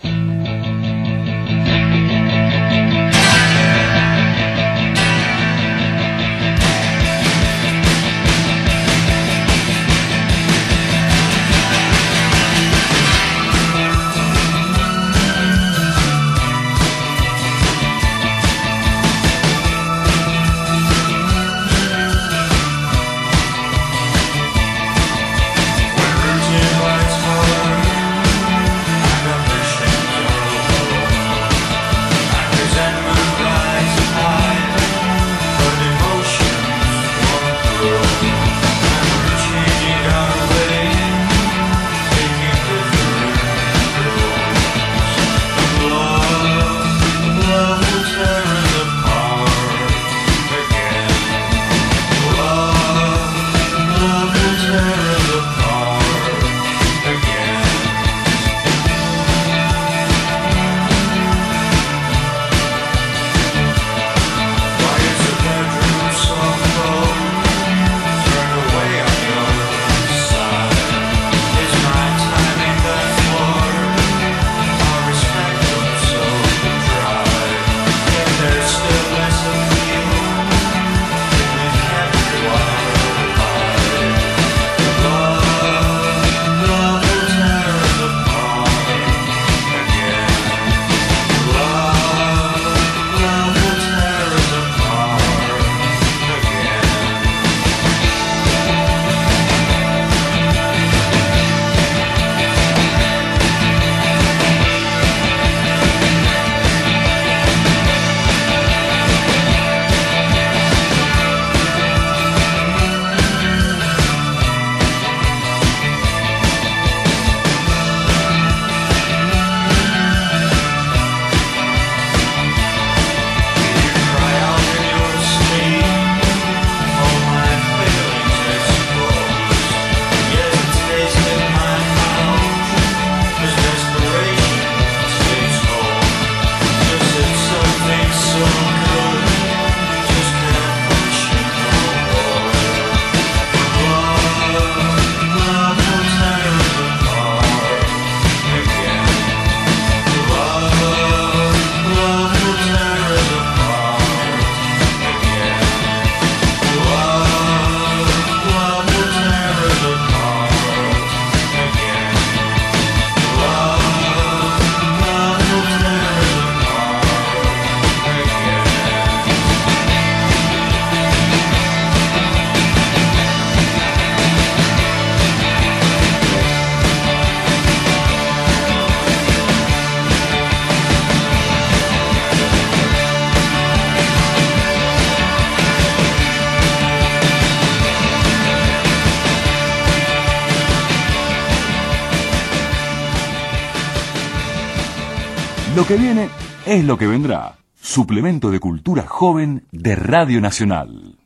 Lo que viene es lo que vendrá. Suplemento de cultura joven de Radio Nacional.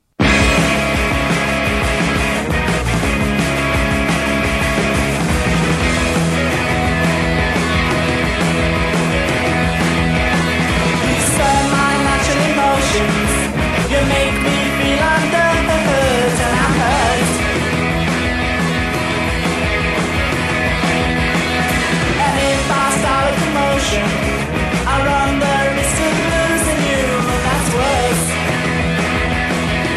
I run the risk of losing you, and that's worse.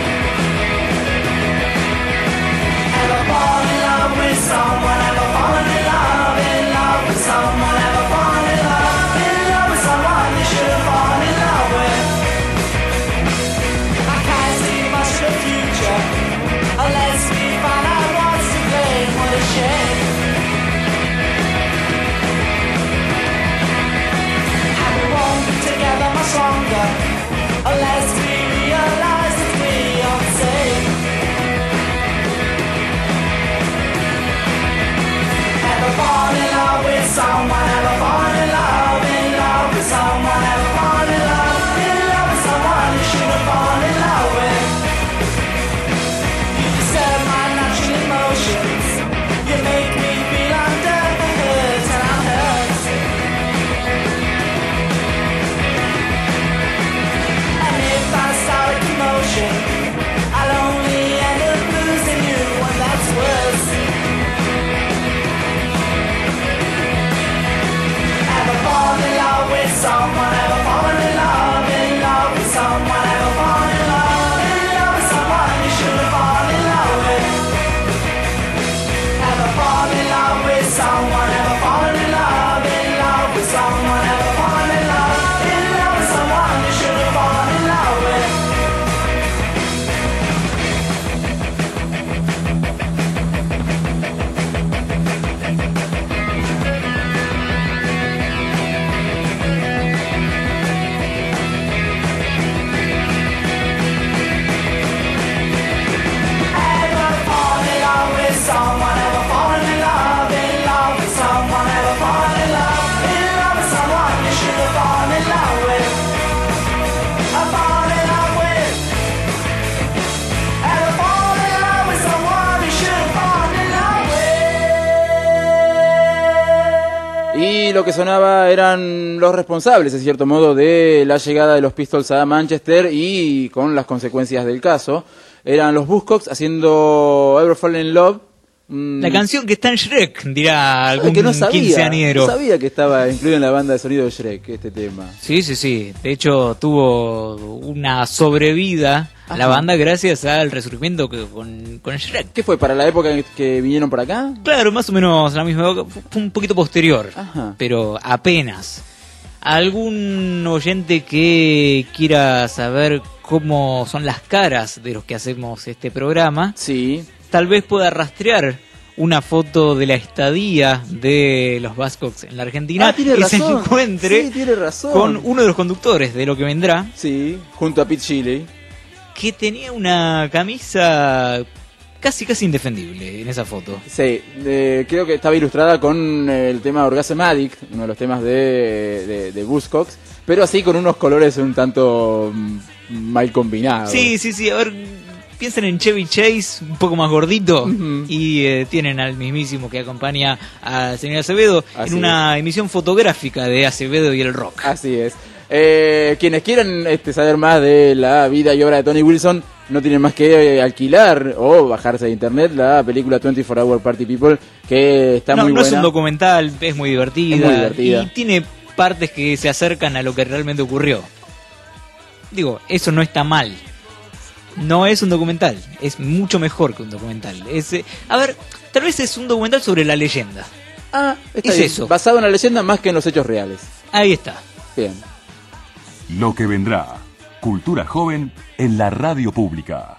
Y lo que sonaba eran los responsables, en cierto modo, de la llegada de los Pistols a Manchester y con las consecuencias del caso. Eran los Buzzcocks haciendo Ever Fall in Love. La canción que está en Shrek, dirá algún que no sabía, quinceañero. No sabía que estaba incluido en la banda de sonido de Shrek, este tema. Sí, sí, sí. De hecho, tuvo una sobrevida a la banda gracias al resurgimiento que, con, con Shrek. ¿Qué fue, para la época en que vinieron por acá? Claro, más o menos la misma época. Fue un poquito posterior, Ajá. pero apenas. ¿Algún oyente que quiera saber cómo son las caras de los que hacemos este programa? Sí. Tal vez pueda rastrear una foto de la estadía de los Buzzcocks en la Argentina ah, tiene y razón. se encuentre sí, tiene razón. con uno de los conductores de Lo que vendrá. Sí, junto a Pete Shelley. Que tenía una camisa casi casi indefendible en esa foto. Sí, eh, creo que estaba ilustrada con el tema Orgasm Addict, uno de los temas de, de, de Buzzcocks, pero así con unos colores un tanto mal combinados. Sí, sí, sí, a ver, piensen en Chevy Chase, un poco más gordito, uh-huh. y eh, tienen al mismísimo que acompaña al señor Acevedo así en una es. emisión fotográfica de Acevedo y el rock. Así es. Eh, quienes quieran este, saber más de la vida y obra de Tony Wilson, no tienen más que eh, alquilar o bajarse de internet la película veinticuatro hour Party People, que está no, muy no buena. No es un documental, es muy divertida, es muy divertida. Y tiene partes que se acercan a lo que realmente ocurrió. Digo, eso no está mal. No es un documental, es mucho mejor que un documental. Es, eh, a ver, tal vez es un documental sobre la leyenda. Ah, está es bien. eso. Basado en la leyenda más que en los hechos reales. Ahí está. Bien. Lo que vendrá. Cultura joven en la radio pública.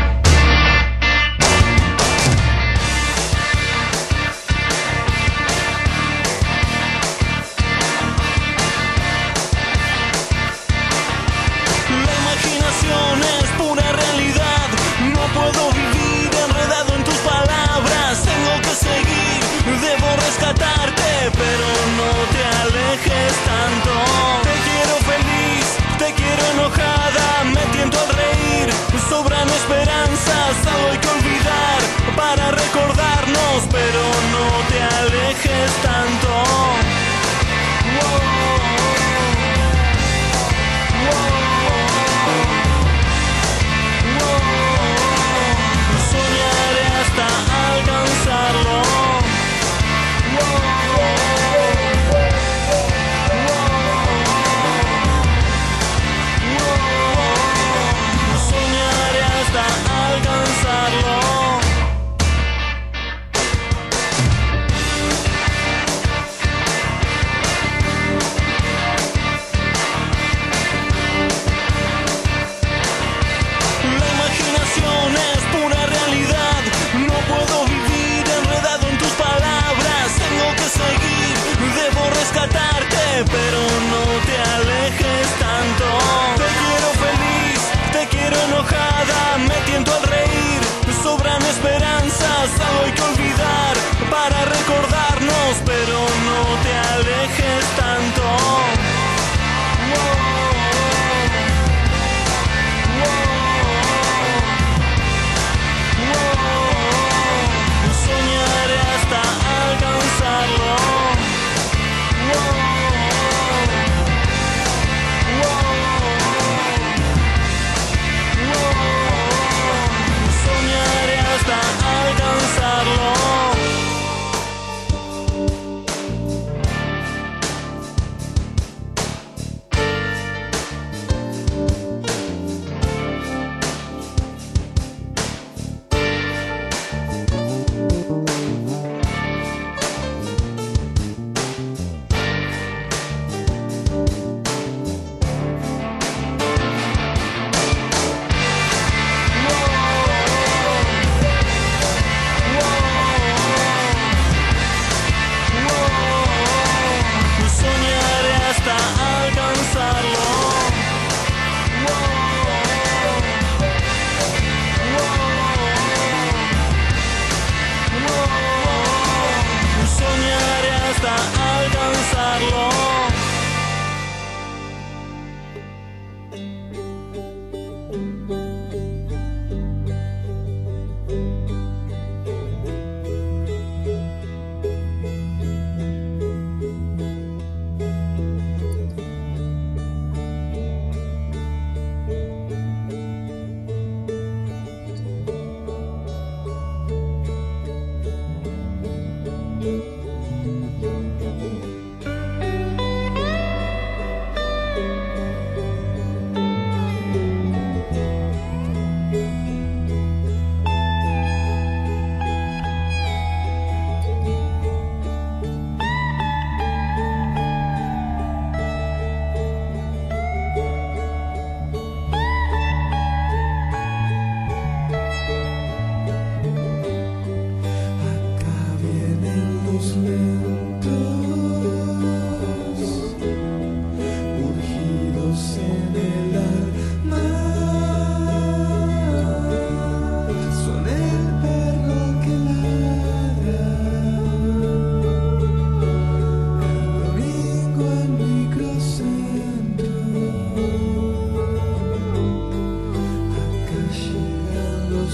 La imaginación es pura realidad. No puedo vivir enredado en tus palabras. Tengo que seguir, debo rescatarte, pero no te alejes tanto. Te quiero feliz, te quiero enojada, me tiento al reír, sobran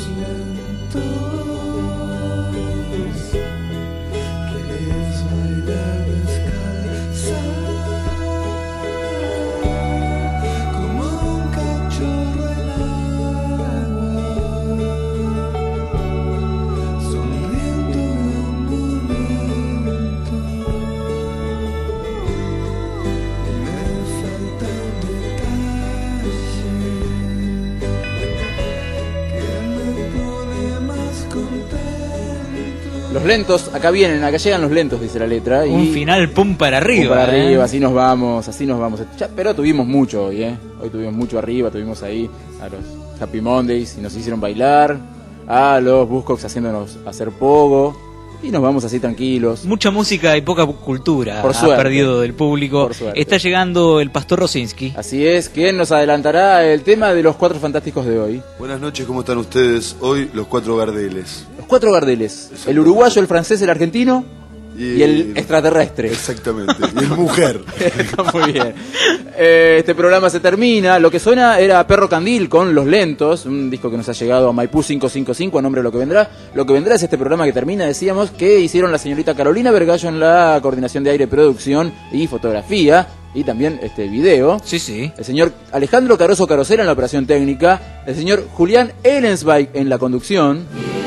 Los lentos, acá vienen, acá llegan los lentos, dice la letra. Un y final pum para arriba. Pum para ¿eh? arriba, así nos vamos, así nos vamos. Ya, pero tuvimos mucho hoy, ¿eh? Hoy tuvimos mucho arriba, tuvimos ahí a los Happy Mondays y nos hicieron bailar, a los Buzzcocks haciéndonos hacer pogo, y nos vamos así tranquilos. Mucha música y poca cultura Por ha suerte. perdido del público. Por suerte. Está llegando el Pastor Rosinski. Así es, quien nos adelantará el tema de los cuatro fantásticos de hoy. Buenas noches, ¿cómo están ustedes? Hoy los cuatro Gardeles. Los cuatro Gardeles, el uruguayo, el francés, el argentino y, y el extraterrestre. Exactamente, y el mujer. Está muy bien. Eh, este programa se termina. Lo que suena era Perro Candil con Los Lentos, un disco que nos ha llegado a Maipú cinco cinco cinco a nombre de Lo que vendrá. Lo que vendrá es este programa que termina, decíamos, que hicieron la señorita Carolina Vergallo en la coordinación de aire, producción y fotografía. Y también este video. Sí, sí. El señor Alejandro Caroso Carosera en la operación técnica. El señor Julián Ellensweig en la conducción.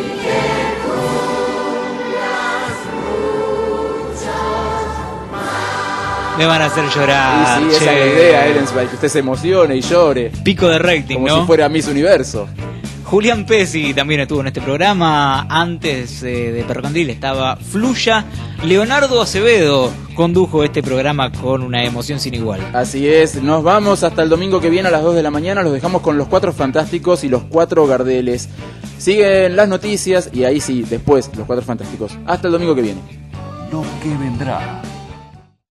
Me van a hacer llorar. Y sí, esa es la idea, Ellensweig, que usted se emocione y llore. Pico de rating, como ¿no? si fuera Miss Universo. Julián Pesci también estuvo en este programa. Antes eh, de Perro Candil estaba Fluya. Leonardo Acevedo condujo este programa con una emoción sin igual. Así es, nos vamos hasta el domingo que viene a las dos de la mañana. Los dejamos con los cuatro fantásticos y los cuatro Gardeles. Siguen las noticias y ahí sí, después los cuatro fantásticos. Hasta el domingo que viene. Lo que vendrá.